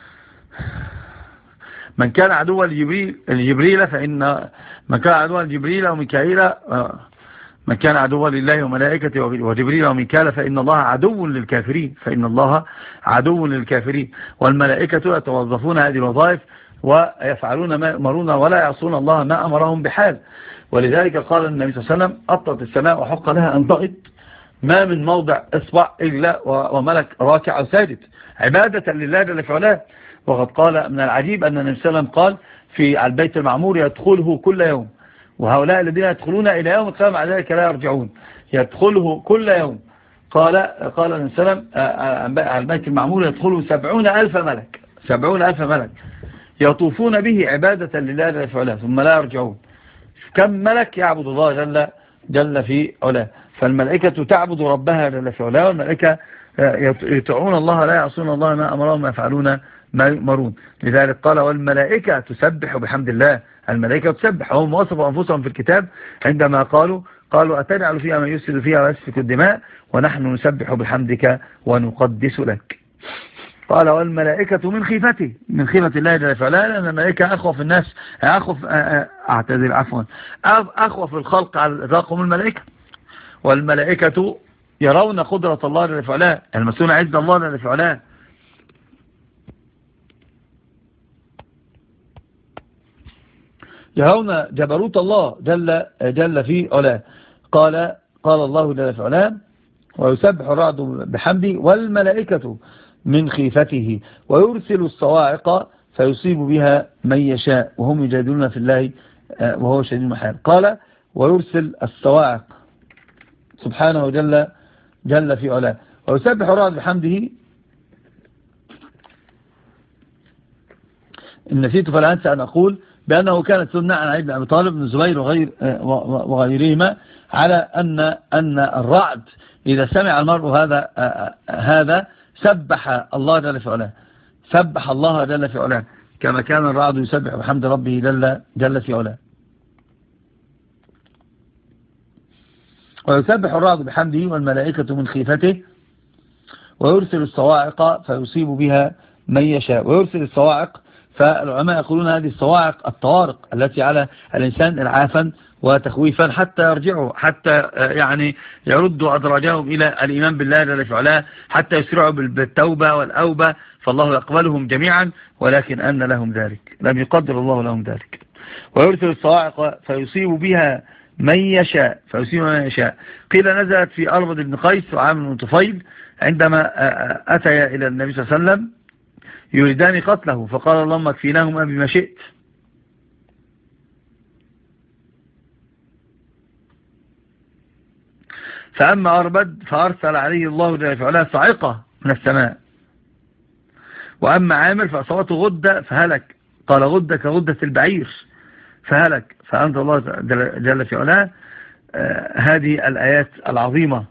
من كان عدوا لجبريل الجبريل فإن من كان عدوا لجبريل وميكائيل من كان عدوا لله وملائكته وجبريل وميكائيل فإن الله عدو للكافرين فإن الله عدو للكافرين. والملائكة يتوظفون هذه الوظائف ويفعلون ما يأمرون ولا يعصون الله ما أمرهم بحال. ولذلك قال النبي صلى الله عليه وسلم أطت السماء وحق لها أن تغط ما من موضع إصبع إلا وملك راكع أو ساجد عبادة لله جل وعلا. وقد قال من العجيب أن النبي صلى الله عليه وسلم قال في البيت المعمور يدخله كل يوم، وهؤلاء الذين يدخلون إلى يوم القيامة على ذلك لا يرجعون، يدخله كل يوم. قال قال النبي صلى الله عليه وسلم على البيت المعمور يدخله سبعون ألف ملك، سبعون ألف ملك يطوفون به عبادة لله جل وعلا ثم لا يرجعون. كم ملك يعبد الله جل جل في علاه. فالملائكة تعبد ربها جل في علاه، والملائكة يطيعون الله لا يعصون الله ما أمرهم ويفعلون ما يؤمرون. لذلك قال والملائكة تسبح بحمد الله. الملائكة تسبح، هم وصفوا أنفسهم في الكتاب عندما قالوا قالوا أتجعل فيها من يفسد فيها ويسفك الدماء ونحن نسبح بحمدك ونقدس لك. قال والملائكة من خيفته، من خيفة الله جل وعلا، لأن الملائكة أخوف الناس، أخوف أعتذر عفوا أخوف الخلق على الإطلاق من الملائكة. والملائكة يرون قدرة الله جل وعلا، المسؤول عز الله جل وعلا. يرون جبروت الله جل جل في علاه. قال قال الله جل وعلا ويسبح الرعد بحمده والملائكة من خيفته ويرسل الصواعق فيصيب بها من يشاء وهم يجادلون في الله وهو شديد المحال. قال ويرسل الصواعق سبحانه جل جل في علاه. ويسبح الرعد بحمده. إن نسيت فلا أنسى أن أقول بأنه كانت سنة عن علي بن أبي طالب بن الزبير وغير وغيرهما على أن أن الرعد إذا سمع المرء هذا هذا سبح الله جل وعلا، سبح الله جل في علاه كما كان الرعد يسبح بحمد ربه جل, جل في علاه. ويسبح الرعد بحمده والملائكة من خيفته، ويرسل الصواعق فيصيب بها من يشاء. ويرسل الصواعق، فالعلماء يقولون هذه الصواعق الطوارق التي على الإنسان إرعافا وتخويفا حتى يرجعوا، حتى يعني يردوا أدراجهم إلى الإيمان بالله جل في علاه، حتى يسرعوا بالتوبة والأوبة، فالله يقبلهم جميعا، ولكن أن لهم ذلك، لم يقدر الله لهم ذلك. ويرسل الصواعق فيصيب بها من يشاء فيصيب من يشاء. قيل نزلت في أربد بن قيس وعامر بن طفيل عندما أتيا إلى النبي صلى الله عليه وسلم يريدان قتله، فقال اللهم اكفيناهما بما شئت. فأما أربد فأرسل عليه الله جل في علاه صاعقة من السماء، وأما عامر فأصابته غدة فهلك، قال غدة كغدة البعير فهلك. فأنزل الله جل في علاه آه هذه الآيات العظيمة.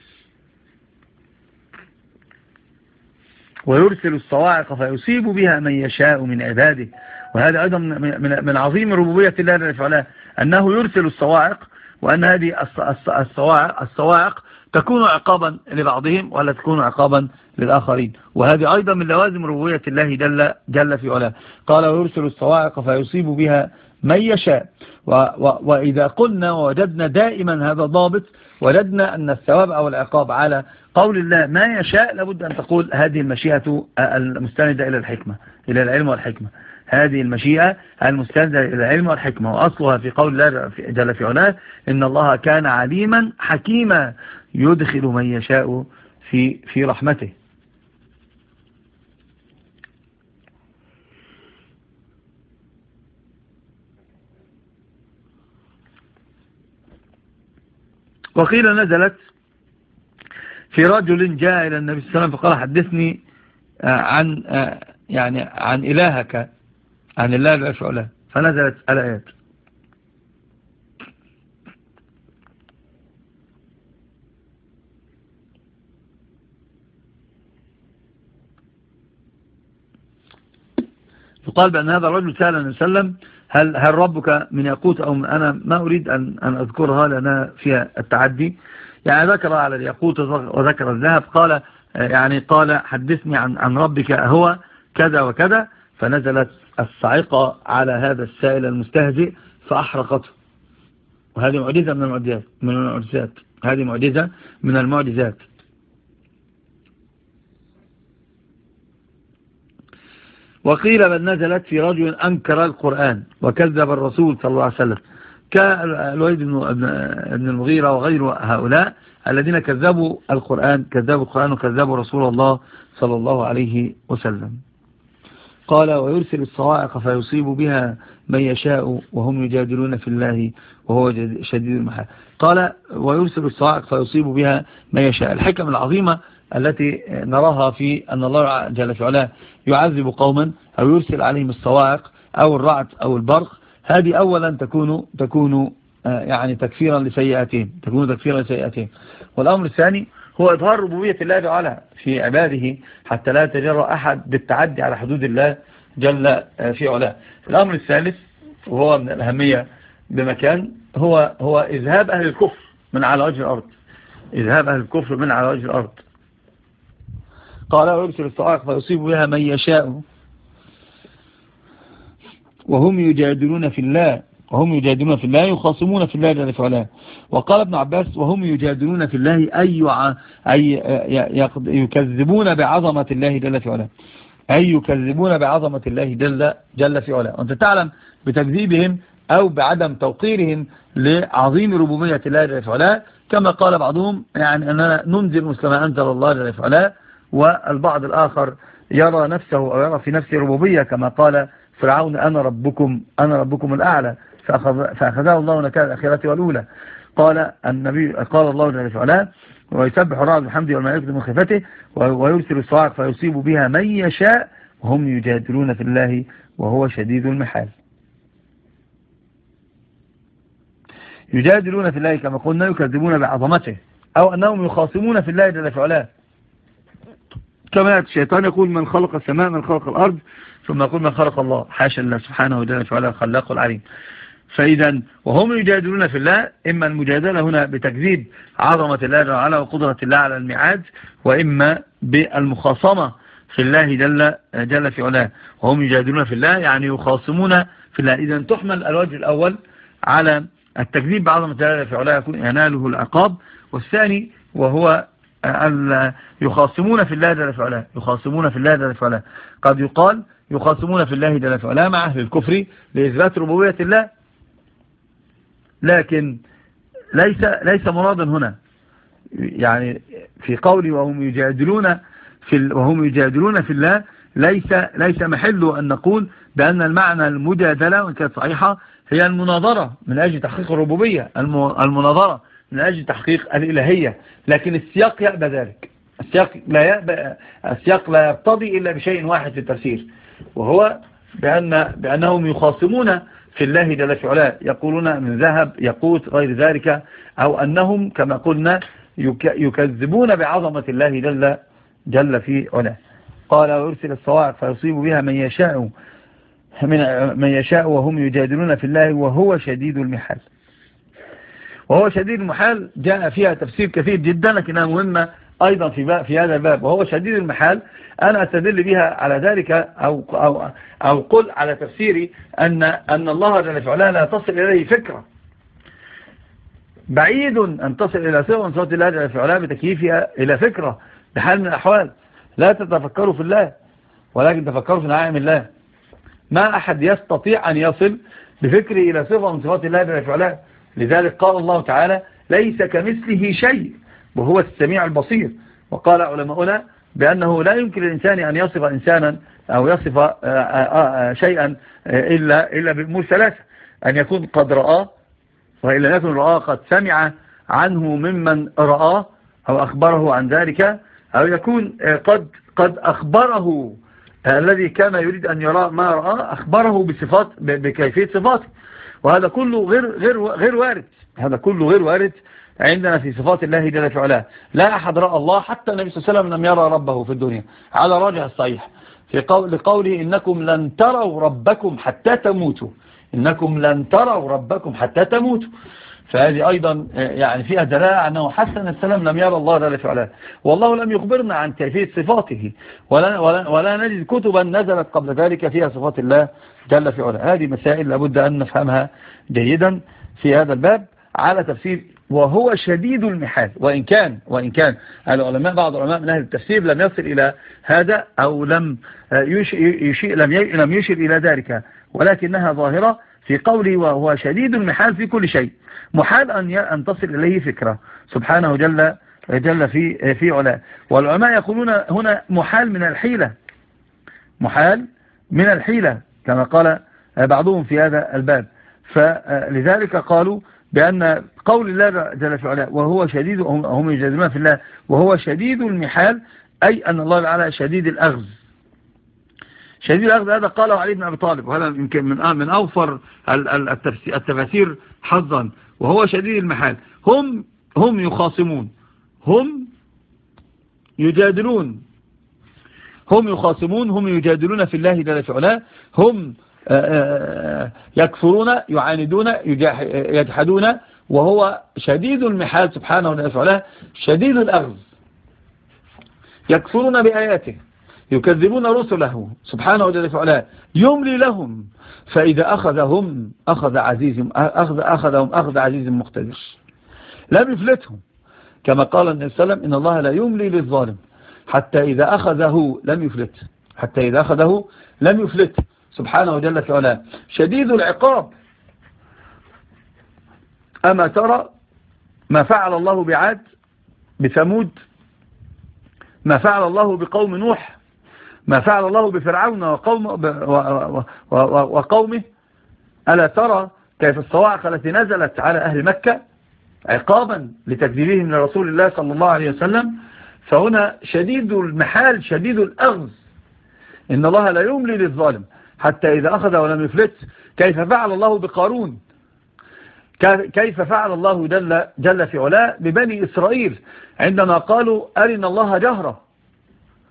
ويرسل الصواعق فيصيب بها من يشاء من عباده. وهذا أيضا من, من, من عظيم ربوبية الله جل في علاه أنه يرسل الصواعق، وأن هذه الصواعق, الصواعق تكون عقابا لبعضهم ولا تكون عقابا للآخرين. وهذه أيضا من لوازم ربوبية الله جل, جل في علاه. قال ويرسل الصواعق فيصيب بها من يشاء. و و وإذا قلنا ووجدنا دائما هذا ضابط، وجدنا أن الثواب أو العقاب على قول الله ما يشاء، لابد أن تقول هذه المشيئة المستندة إلى الحكمة، إلى العلم والحكمة. هذه المشيئة المستندة إلى العلم والحكمة، وأصلها في قول الله جل في علاه إن الله كان عليما حكيما يدخل من يشاء في في رحمته. وقيل نزلت في رجل جاء إلى النبي صلى الله عليه وسلم فقال حدثني عن يعني عن إلهك، عن الله جل في علاه، فنزلت الآيات. يقال بأن هذا الرجل سأل النبي صلى الله عليه وسلم هل هل ربك من ياقوت أو من، أنا ما أريد أن أن أذكرها لأنها فيها التعدي، يعني ذكر على الياقوت وذكر الذهب، قال يعني قال حدثني عن عن ربك هو كذا وكذا، فنزلت الصاعقة على هذا السائل المستهزئ فأحرقته. وهذه معجزة من المعجزات من المعجزات هذه معجزة من المعجزات. وقيل بل نزلت في رجل أنكر القرآن وكذب الرسول صلى الله عليه وسلم، كالوليد بن المغيرة وغير هؤلاء الذين كذبوا القرآن كذبوا القرآن وكذبوا رسول الله صلى الله عليه وسلم. قال ويرسل الصواعق فيصيب بها من يشاء وهم يجادلون في الله وهو شديد المحال. قال ويرسل الصواعق فيصيب بها من يشاء. الحكم العظيمة التي نراها في أن الله جل في علاه يعذب قوما أو يرسل عليهم الصواعق أو الرعد أو البرق، هذه أولا تكون تكون يعني تكفيرا لسيئاتهم تكون تكفيرا لسيئاتهم. والأمر الثاني هو إظهار ربوبية الله تعالى في عباده حتى لا يتجرأ أحد بالتعدي على حدود الله جل في علاه. الأمر الثالث وهو من الأهمية بمكان هو هو إذهاب أهل الكفر من على وجه الأرض إذهاب أهل الكفر من على وجه الأرض. قال ويرسل الصواعق فيصيب بها من يشاء وهم يجادلون في الله وهم يجادلون في الله يخاصمون في الله جل في علاه. وقال ابن عباس وهم يجادلون في الله أي أي يكذبون بعظمة الله جل في علاه أي يكذبون بعظمة الله جل جل في علاه. وأنت تعلم بتكذيبهم أو بعدم توقيرهم لعظيم ربوبية الله جل في علاه، كما قال بعضهم يعني أننا ننزل مثل ما أنزل الله جل في علاه، والبعض الآخر يرى نفسه أو يرى في نفسه ربوبية كما قال فرعون أنا ربكم أنا ربكم الأعلى فأخذ فأخذه الله نكال الآخرة والأولى. قال النبي قال الله جل وعلا ويسبح الرعد بحمده والملائكة من خيفته ويرسل الصواعق فيصيب بها من يشاء وهم يجادلون في الله وهو شديد المحال. يجادلون في الله كما قلنا يكذبون بعظمته أو أنهم يخاصمون في الله جل وعلا. كما الشيطان يقول من خلق السماء من خلق الأرض، ثم يقول من خلق الله، حاشا الله سبحانه وتعالى وعلا الخلاق العليم. فإذا وهم يجادلون في الله، إما المجادلة هنا بتكذيب عظمة الله جل وعلا وقدرة الله على الميعاد، وإما بالمخاصمة في الله جل, جل في علاه. وهم يجادلون في الله يعني يخاصمون في الله. إذا تحمل الوجه الأول على التكذيب بعظمة الله في علاه يكون يناله العقاب، والثاني وهو يخاصمون في الله جل في علاه، يخاصمون في الله جل في علاه. قد يقال يخاصمون في الله جل في علاه مع أهل الكفر لإثبات ربوبية الله، لكن ليس ليس مرادا هنا. يعني في قولي وهم يجادلون في وهم يجادلون في الله ليس ليس محله أن نقول بأن المعنى المجادلة وإن كانت صحيحة هي المناظرة من أجل تحقيق الربوبية، المناظرة من أجل تحقيق الإلهية، لكن السياق يأبى ذلك. السياق لا يأبى، السياق لا يقتضي إلا بشيء واحد في التفسير، وهو بأن بأنهم يخاصمون في الله جل في علاه، يقولون من ذهب يقوت غير ذلك، أو أنهم كما قلنا يكذبون بعظمة الله جل جل في علاه. قال ويرسل الصواعق فيصيب بها من يشاء من يشاء وهم يجادلون في الله وهو شديد المحال. وهو شديد المحال جاء فيها تفسير كثير جدا، لكنها مهمة أيضا في في هذا الباب. وهو شديد المحال أنا أستدل بها على ذلك أو أو أو قل على تفسيري أن أن الله جل في علاه لا تصل إليه فكرة، بعيد أن تصل إلى صفة من صفات الله جل في علاه بتكييفها إلى فكرة بحال من الأحوال. لا تتفكروا في الله ولكن تفكروا في نعائم الله. ما أحد يستطيع أن يصل بفكره إلى صفة من صفات الله جل في علاه. لذلك قال الله تعالى ليس كمثله شيء وهو السميع البصير. وقال علماؤنا بأنه لا يمكن للإنسان أن يصف إنسانا أو يصف شيئا إلا إلا بأمور ثلاثة: أن يكون قد رآه، وإن لم يكن رآه قد سمع عنه ممن رآه أو أخبره عن ذلك، أو يكون قد قد أخبره الذي كان يريد أن يرى ما رآه أخبره بصفات بكيفية صفاته. وهذا كله غير غير غير وارد، هذا كله غير وارد عندنا في صفات الله جل في علاه. لا أحد رأى الله، حتى النبي صلى الله عليه وسلم لم يرى ربه في الدنيا على راجح الصحيح في قول لقوله إنكم لن تروا ربكم حتى تموتوا، إنكم لن تروا ربكم حتى تموتوا. فهذه أيضا يعني فيها دلالة أنه حسن السلام لم يرى الله جل في علاه، والله لم يخبرنا عن كيفية صفاته، ولا, ولا, ولا نجد كتبا نزلت قبل ذلك فيها صفات الله جل في علاه. هذه مسائل لابد أن نفهمها جيدا في هذا الباب على تفسير وهو شديد المحال. وإن كان وإن كان العلماء بعض العلماء من أهل التفسير لم يصل إلى هذا أو لم يشير لم لم يشير إلى ذلك، ولكنها ظاهرة في قوله وهو شديد المحال في كل شيء. محال أن أن تصل إليه فكرة سبحانه جل جل في في علاه. والعلماء يقولون هنا محال من الحيلة، محال من الحيلة كما قال بعضهم في هذا الباب. فلذلك قالوا بأن قول الله جل في علاه وهو شديد، هم يجادلون في الله وهو شديد المحال، أي أن الله تعالى شديد الأخذ. شديد الأخذ هذا قاله علي بن أبي طالب، وهذا يمكن من من أوفر التفاسير حظا. وهو شديد المحال، هم هم يخاصمون، هم يجادلون، هم يخاصمون، هم يجادلون في الله جل في علاه، هم يكفرون يعاندون يجحدون، وهو شديد المحال سبحانه وتعالى شديد الأخذ. يكفرون بآياته، يكذبون رسله سبحانه وتعالى، يملي لهم فإذا أخذهم أخذ عزيز أخذ أخذهم أخذ عزيز مقتدر، لم يفلتهم، كما قال النبي صلى الله عليه وسلم إن الله لا يملي للظالم حتى إذا أخذه لم يفلت، حتى إذا أخذه لم يفلت سبحانه وجل في علاه. شديد العقاب. أما ترى ما فعل الله بعاد بثمود، ما فعل الله بقوم نوح، ما فعل الله بفرعون وقوم وقومه. ألا ترى كيف الصواعق التي نزلت على أهل مكة عقابا لتكذيبهم لرسول الله صلى الله عليه وسلم. فهنا شديد المحال شديد الأخذ، إن الله لا يملي للظالم حتى إذا أخذ ولم يفلت. كيف فعل الله بقارون، كيف فعل الله جل, جل في علاه ببني إسرائيل عندما قالوا أرنا الله جهرة،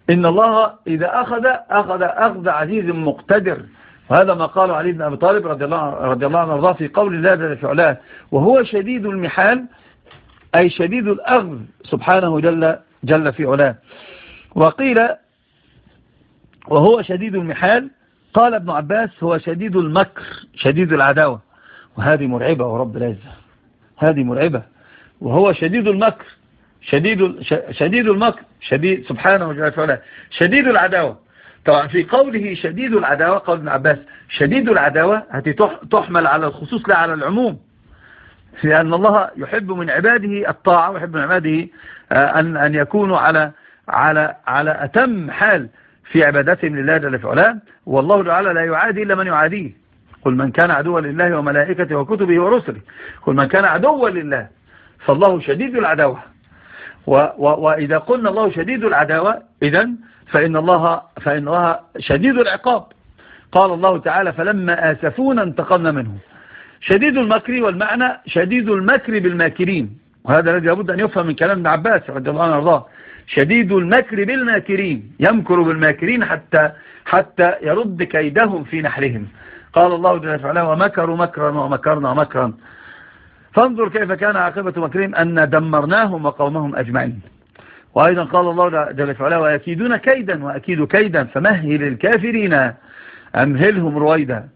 إن الله إذا أخذ أخذ أخذ عزيز مقتدر، وهذا ما قاله علي بن أبي طالب رضي الله رضي الله عنه وارضاه في قول الله جل في علاه وهو شديد المحال، أي شديد الأخذ سبحانه جل جل في علاه. وقيل وهو شديد المحال، قال ابن عباس هو شديد المكر شديد العداوة، وهذه مرعبة ورب العزة، هذه مرعبة. وهو شديد المكر شديد شديد المكر شديد سبحانه جل في علاه شديد العداوة. طبعا في قوله شديد العداوة قال ابن عباس شديد العداوة هذه تحمل على الخصوص لا على العموم، لأن الله يحب من عباده الطاعة ويحب من عباده أن أن يكونوا على على على أتم حال في عبادتهم لله جل في علاه. والله تعالى لا يعادي إلا من يعاديه. قل من كان عدوا لله وملائكته وكتبه ورسله، قل من كان عدوا لله فالله شديد العداوة. وإذا قلنا الله شديد العداوة إذن فإن الله فإن الله شديد العقاب. قال الله تعالى فلما آسفونا انتقمنا منهم. شديد المكر، والمعنى شديد المكر بالماكرين، وهذا الذي لابد أن يفهم من كلام ابن عباس رضي الله عنه وارضاه. شديد المكر بالماكرين، يمكر بالماكرين حتى حتى يرد كيدهم في نحرهم. قال الله جل وعلا ومكروا مكرا ومكرنا مكرا فانظر كيف كان عاقبة مكرهم أن دمرناهم وقومهم أجمعين. وأيضا قال الله جل وعلا ويكيدون كيدا وأكيد كيدا فمهل الكافرين أمهلهم رويدا.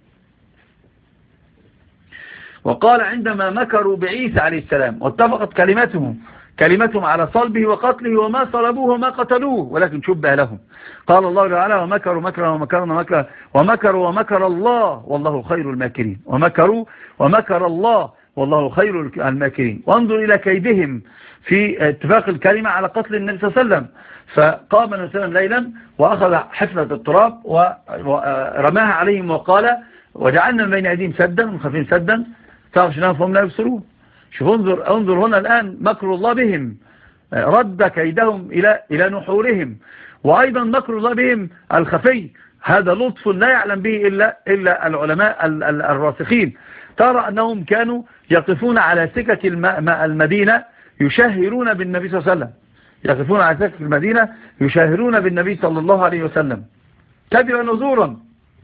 وقال عندما مكروا بعيسى عليه السلام واتفقت كلمتهم كلمتهم على صلبه وقتله وما صلبوه وما قتلوه ولكن شبه لهم. قال الله تعالى ومكروا مكرا ومكرنا مكرا ومكروا ومكر الله والله خير الماكرين. ومكروا ومكر الله والله خير الماكرين. وانظر إلى كيدهم في اتفاق الكلمة على قتل النبي صلى الله عليه وسلم. فقام النبي صلى الله عليه وسلم ليلا وأخذ حفنة التراب ورماها عليهم وقال وجعلنا من بين أيديهم سدا ومن خلفهم سدا فأغشيناهم فهم لا يبصرون. شوف انظر انظر هنا الآن مكر الله بهم رد كيدهم إلى إلى نحورهم. وأيضا مكر الله بهم الخفي، هذا لطف لا يعلم به إلا إلا العلماء الراسخين. ترى أنهم كانوا يقفون على سكك المدينة يشهرون بالنبي صلى الله عليه وسلم، يقفون على سكك المدينة يشهرون بالنبي صلى الله عليه وسلم كذبا نزورا.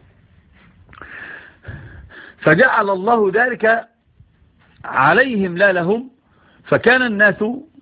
فجعل الله ذلك عليهم لا لهم، فكان الناس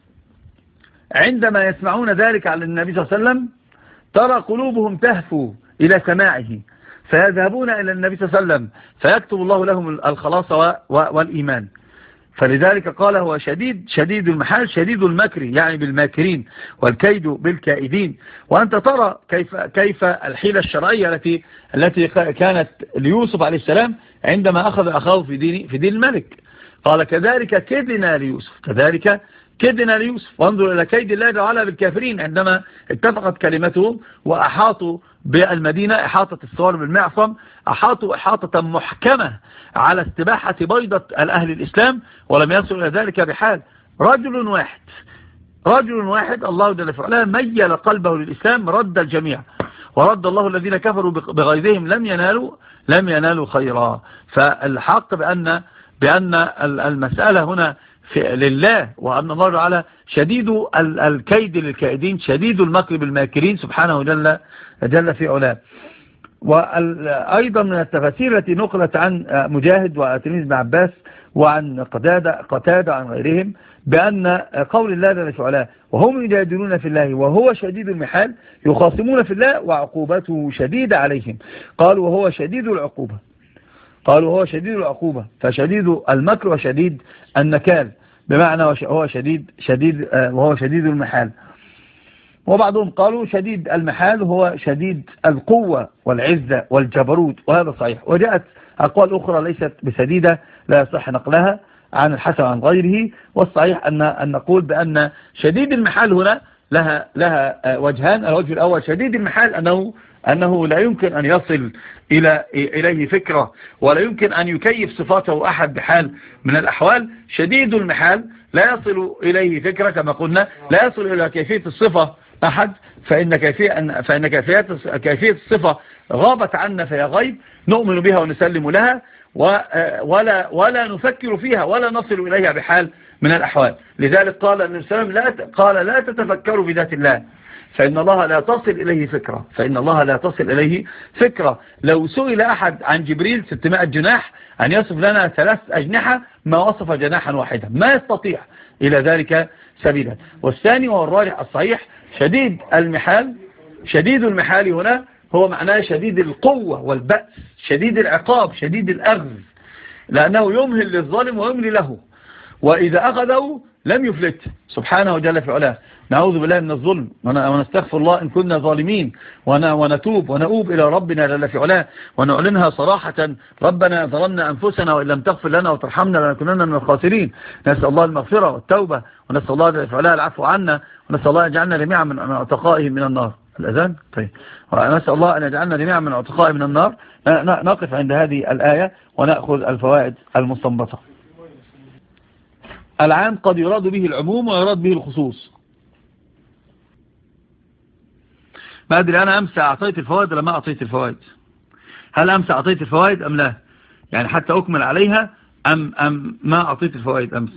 عندما يسمعون ذلك على النبي صلى الله عليه وسلم ترى قلوبهم تهفو إلى سماعه فيذهبون إلى النبي صلى الله عليه وسلم فيكتب الله لهم الخلاص والإيمان. فلذلك قال هو شديد شديد المحال شديد المكر يعني بالماكرين والكيد بالكائدين. وأنت ترى كيف كيف الحيلة الشرعية التي التي كانت ليوسف عليه السلام عندما أخذ أخاه في دين في دين الملك. قال كذلك كدنا ليوسف كذلك كدنا ليوسف. وانظر إلى كيد الله تعالى بالكافرين عندما اتفقت كلمتهم وأحاطوا بالمدينة إحاطة الصور بالمعصم، أحاطوا إحاطة محكمة على استباحة بيضة الأهل الإسلام ولم يصل إلى ذلك بحال. رجل واحد رجل واحد الله جل وعلا ميل قلبه للإسلام رد الجميع، ورد الله الذين كفروا بغيظهم لم ينالوا لم ينالوا خيرا. فالحق بأن بأن المسألة هنا لله، وأن الله تعالى شديد الكيد للكائدين شديد المكر بالماكرين سبحانه جل جل في علاه. وأيضا من التفاسير التي نقلت عن مجاهد وتلميذ ابن عباس وعن قتادة قتادة عن غيرهم بأن قول الله جل في علاه وهم يجادلون في الله وهو شديد المحال يخاصمون في الله وعقوبته شديدة عليهم. قالوا وهو شديد العقوبة قالوا هو شديد العقوبة فشديد المكر وشديد النكال بمعنى هو شديد شديد وهو شديد المحال. وبعضهم قالوا شديد المحال هو شديد القوة والعزة والجبروت، وهذا صحيح. وجاءت أقوال أخرى ليست بسديدة لا يصح نقلها عن الحسن عن غيره، والصحيح أن أن نقول بأن شديد المحال هنا لها لها وجهان. الوجه الأول شديد المحال أنه أنه لا يمكن أن يصل إلى إليه فكرة ولا يمكن أن يكيف صفاته أحد بحال من الأحوال. شديد المحال لا يصل إليه فكرة كما قلنا، لا يصل إلى كيفية الصفة أحد، فإن كيفية فإن كيفية كيفية الصفة غابت عنا فهي غيب نؤمن بها ونسلم لها ولا ولا نفكر فيها ولا نصل إليها بحال من الأحوال. لذلك قال النبي صلى الله عليه وسلم لا قال لا تتفكروا بذات الله فإن الله لا تصل إليه فكرة فإن الله لا تصل إليه فكرة لو سئل أحد عن جبريل ستمائة جناح أن يصف لنا ثلاث أجنحة ما وصف جناحا واحدا، ما يستطيع إلى ذلك سبيلا. والثاني وهو الراجح الصحيح شديد المحال، شديد المحال هنا هو معناه شديد القوة والبأس، شديد العقاب، شديد الأخذ، لأنه يمهل للظالم ويملي له، وإذا أخذه لم يفلت سبحانه جل في علاه. نعوذ بالله من الظلم ونستغفر الله إن كنا ظالمين، ونتوب ونؤوب إلى ربنا جل في علاه ونعلنها صراحة: ربنا ظلمنا أنفسنا وإن لم تغفر لنا وترحمنا لنكونن من الخاسرين. نسأل الله المغفرة والتوبة، ونسأل الله جل في علاه العفو عنا، ونسأل الله أن يجعلنا جميعا من عتقائه من النار. الأذان طيب. ونسأل الله أن يجعلنا جميعا من عتقائه من النار. نقف عند هذه الآية ونأخذ الفوائد المستنبطة. العام قد يراد به العموم ويراد به الخصوص. ما أدري أنا أمس أعطيت الفوائد ولا ما أعطيت الفوائد؟ هل أمس أعطيت الفوائد أم لا؟ يعني حتى أكمل عليها أم, أم ما أعطيت الفوائد أمس؟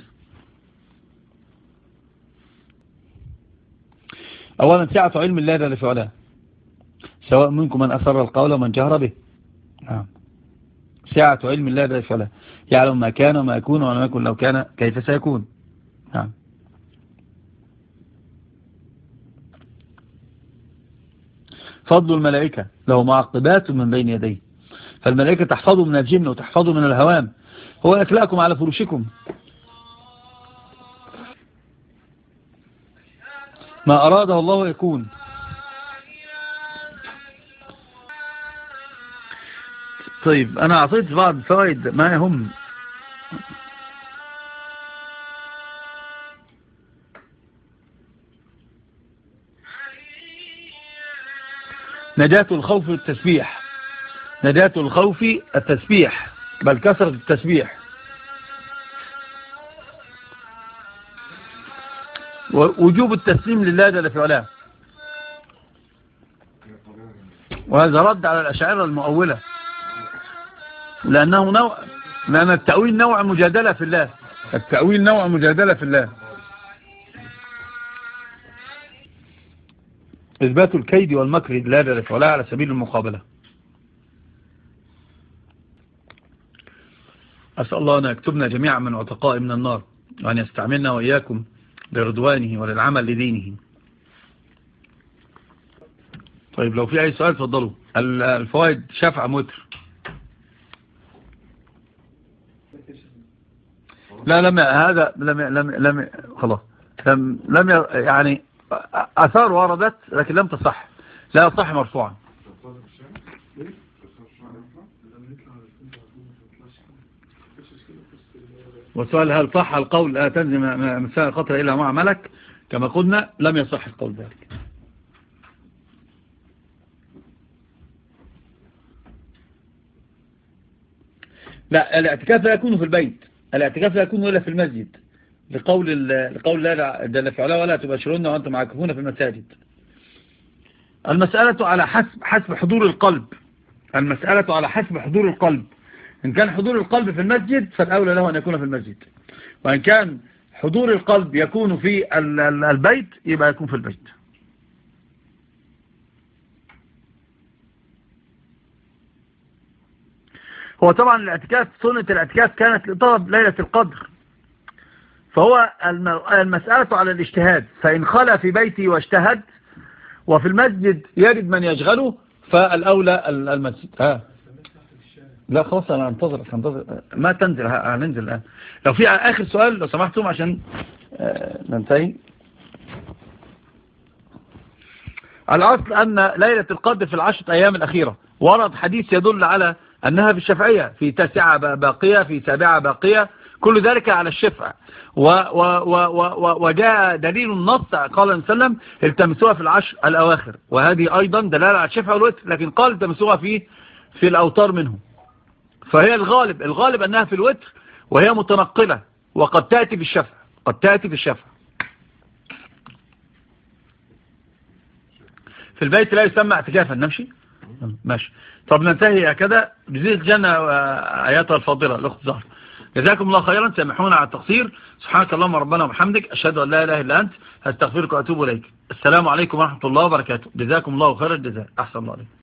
أولا سعة علم الله جل في علاه، سواء منكم من أسر القول ومن جهر به. نعم. سعة علم الله جل في علاه، يعلم ما كان وما يكون وما يكون لو كان كيف سيكون. نعم. فضل الملائكة له معقبات من بين يديه، فالملائكة تحفظه من الجن وتحفظه من الهوام، هو يكلأكم على فرشكم. ما أراده الله يكون. طيب أنا أعطيت بعض الفوائد ما يهم. نجاة الخوف التسبيح، نجاة الخوف التسبيح، بل كثرة التسبيح. ووجوب التسليم لله جل في علاه، وهذا رد على الأشاعرة المؤولة، لأنه نوع، لأن التأويل نوع مجادلة في الله، التأويل نوع مجادلة في الله. إثبات الكيد والمكر لله جل في علاه على سبيل المقابلة. أسأل الله أن يكتبنا جميعا من عتقاء من النار، وأن يستعملنا وإياكم لرضوانه وللعمل لدينه. طيب لو في أي سؤال تفضلوا. الفوائد شفع متر. لا لم هذا لم لم لم خلاص لم لم يعني أثار وردت لكن لم تصح، لا يصح مرفوعا. والسؤال هل صح القول لا تنزل مساء قطر إلا مع ملك؟ كما قلنا لم يصح القول ذلك. لا، الاعتكاف لا يكون في البيت، الاعتكاف لا يكون إلا في المسجد، لقول لقول الله جل في علاه: ولا تباشرون وأنتم عاكفون في المساجد. المسألة على حسب حسب حضور القلب، المسألة على حسب حضور القلب. إن كان حضور القلب في المسجد فالأولى له أن يكون في المسجد، وإن كان حضور القلب يكون في البيت يبقى يكون في البيت. هو طبعا الاعتكاف، سنة الاعتكاف كانت لطلب ليلة القدر، فهو المسألة على الاجتهاد، فإن خلى في بيته واجتهد وفي المسجد يجد من يشغله فالأولى المسجد. ها لا خلاص أنا أنتظر أنتظر ما تنزل، هننزل الآن. لو في آخر سؤال لو سمحتم عشان ننتهي. الأصل أن ليلة القدر في العشرة أيام الأخيرة، ورد حديث يدل على أنها في الشفعية، في تاسعة باقية، في سابعة باقية، كل ذلك على الشفع. وجاء دليل النص قال صلى الله عليه وسلم: التمسوها في العشر الأواخر، وهذه أيضا دلالة على الشفع والوتر، لكن قال التمسوها في في الأوتار منه. فهي الغالب الغالب أنها في الوتر، وهي متنقلة، وقد تأتي في الشفع، قد تأتي في الشفع. في البيت لا يسمى اعتكافا. نمشي ماشي. طب ننتهي هكذا. جزيرة الجنة آياتها الفاضلة الأخت زهر، جزاكم الله خيرا، سامحونا على التقصير. سبحانك اللهم ربنا وبحمدك، أشهد أن لا إله إلا أنت، هستغفرك وأتوب إليك. السلام عليكم ورحمة الله وبركاته. جزاكم الله خير الجزاء. أحسن الله عليكم.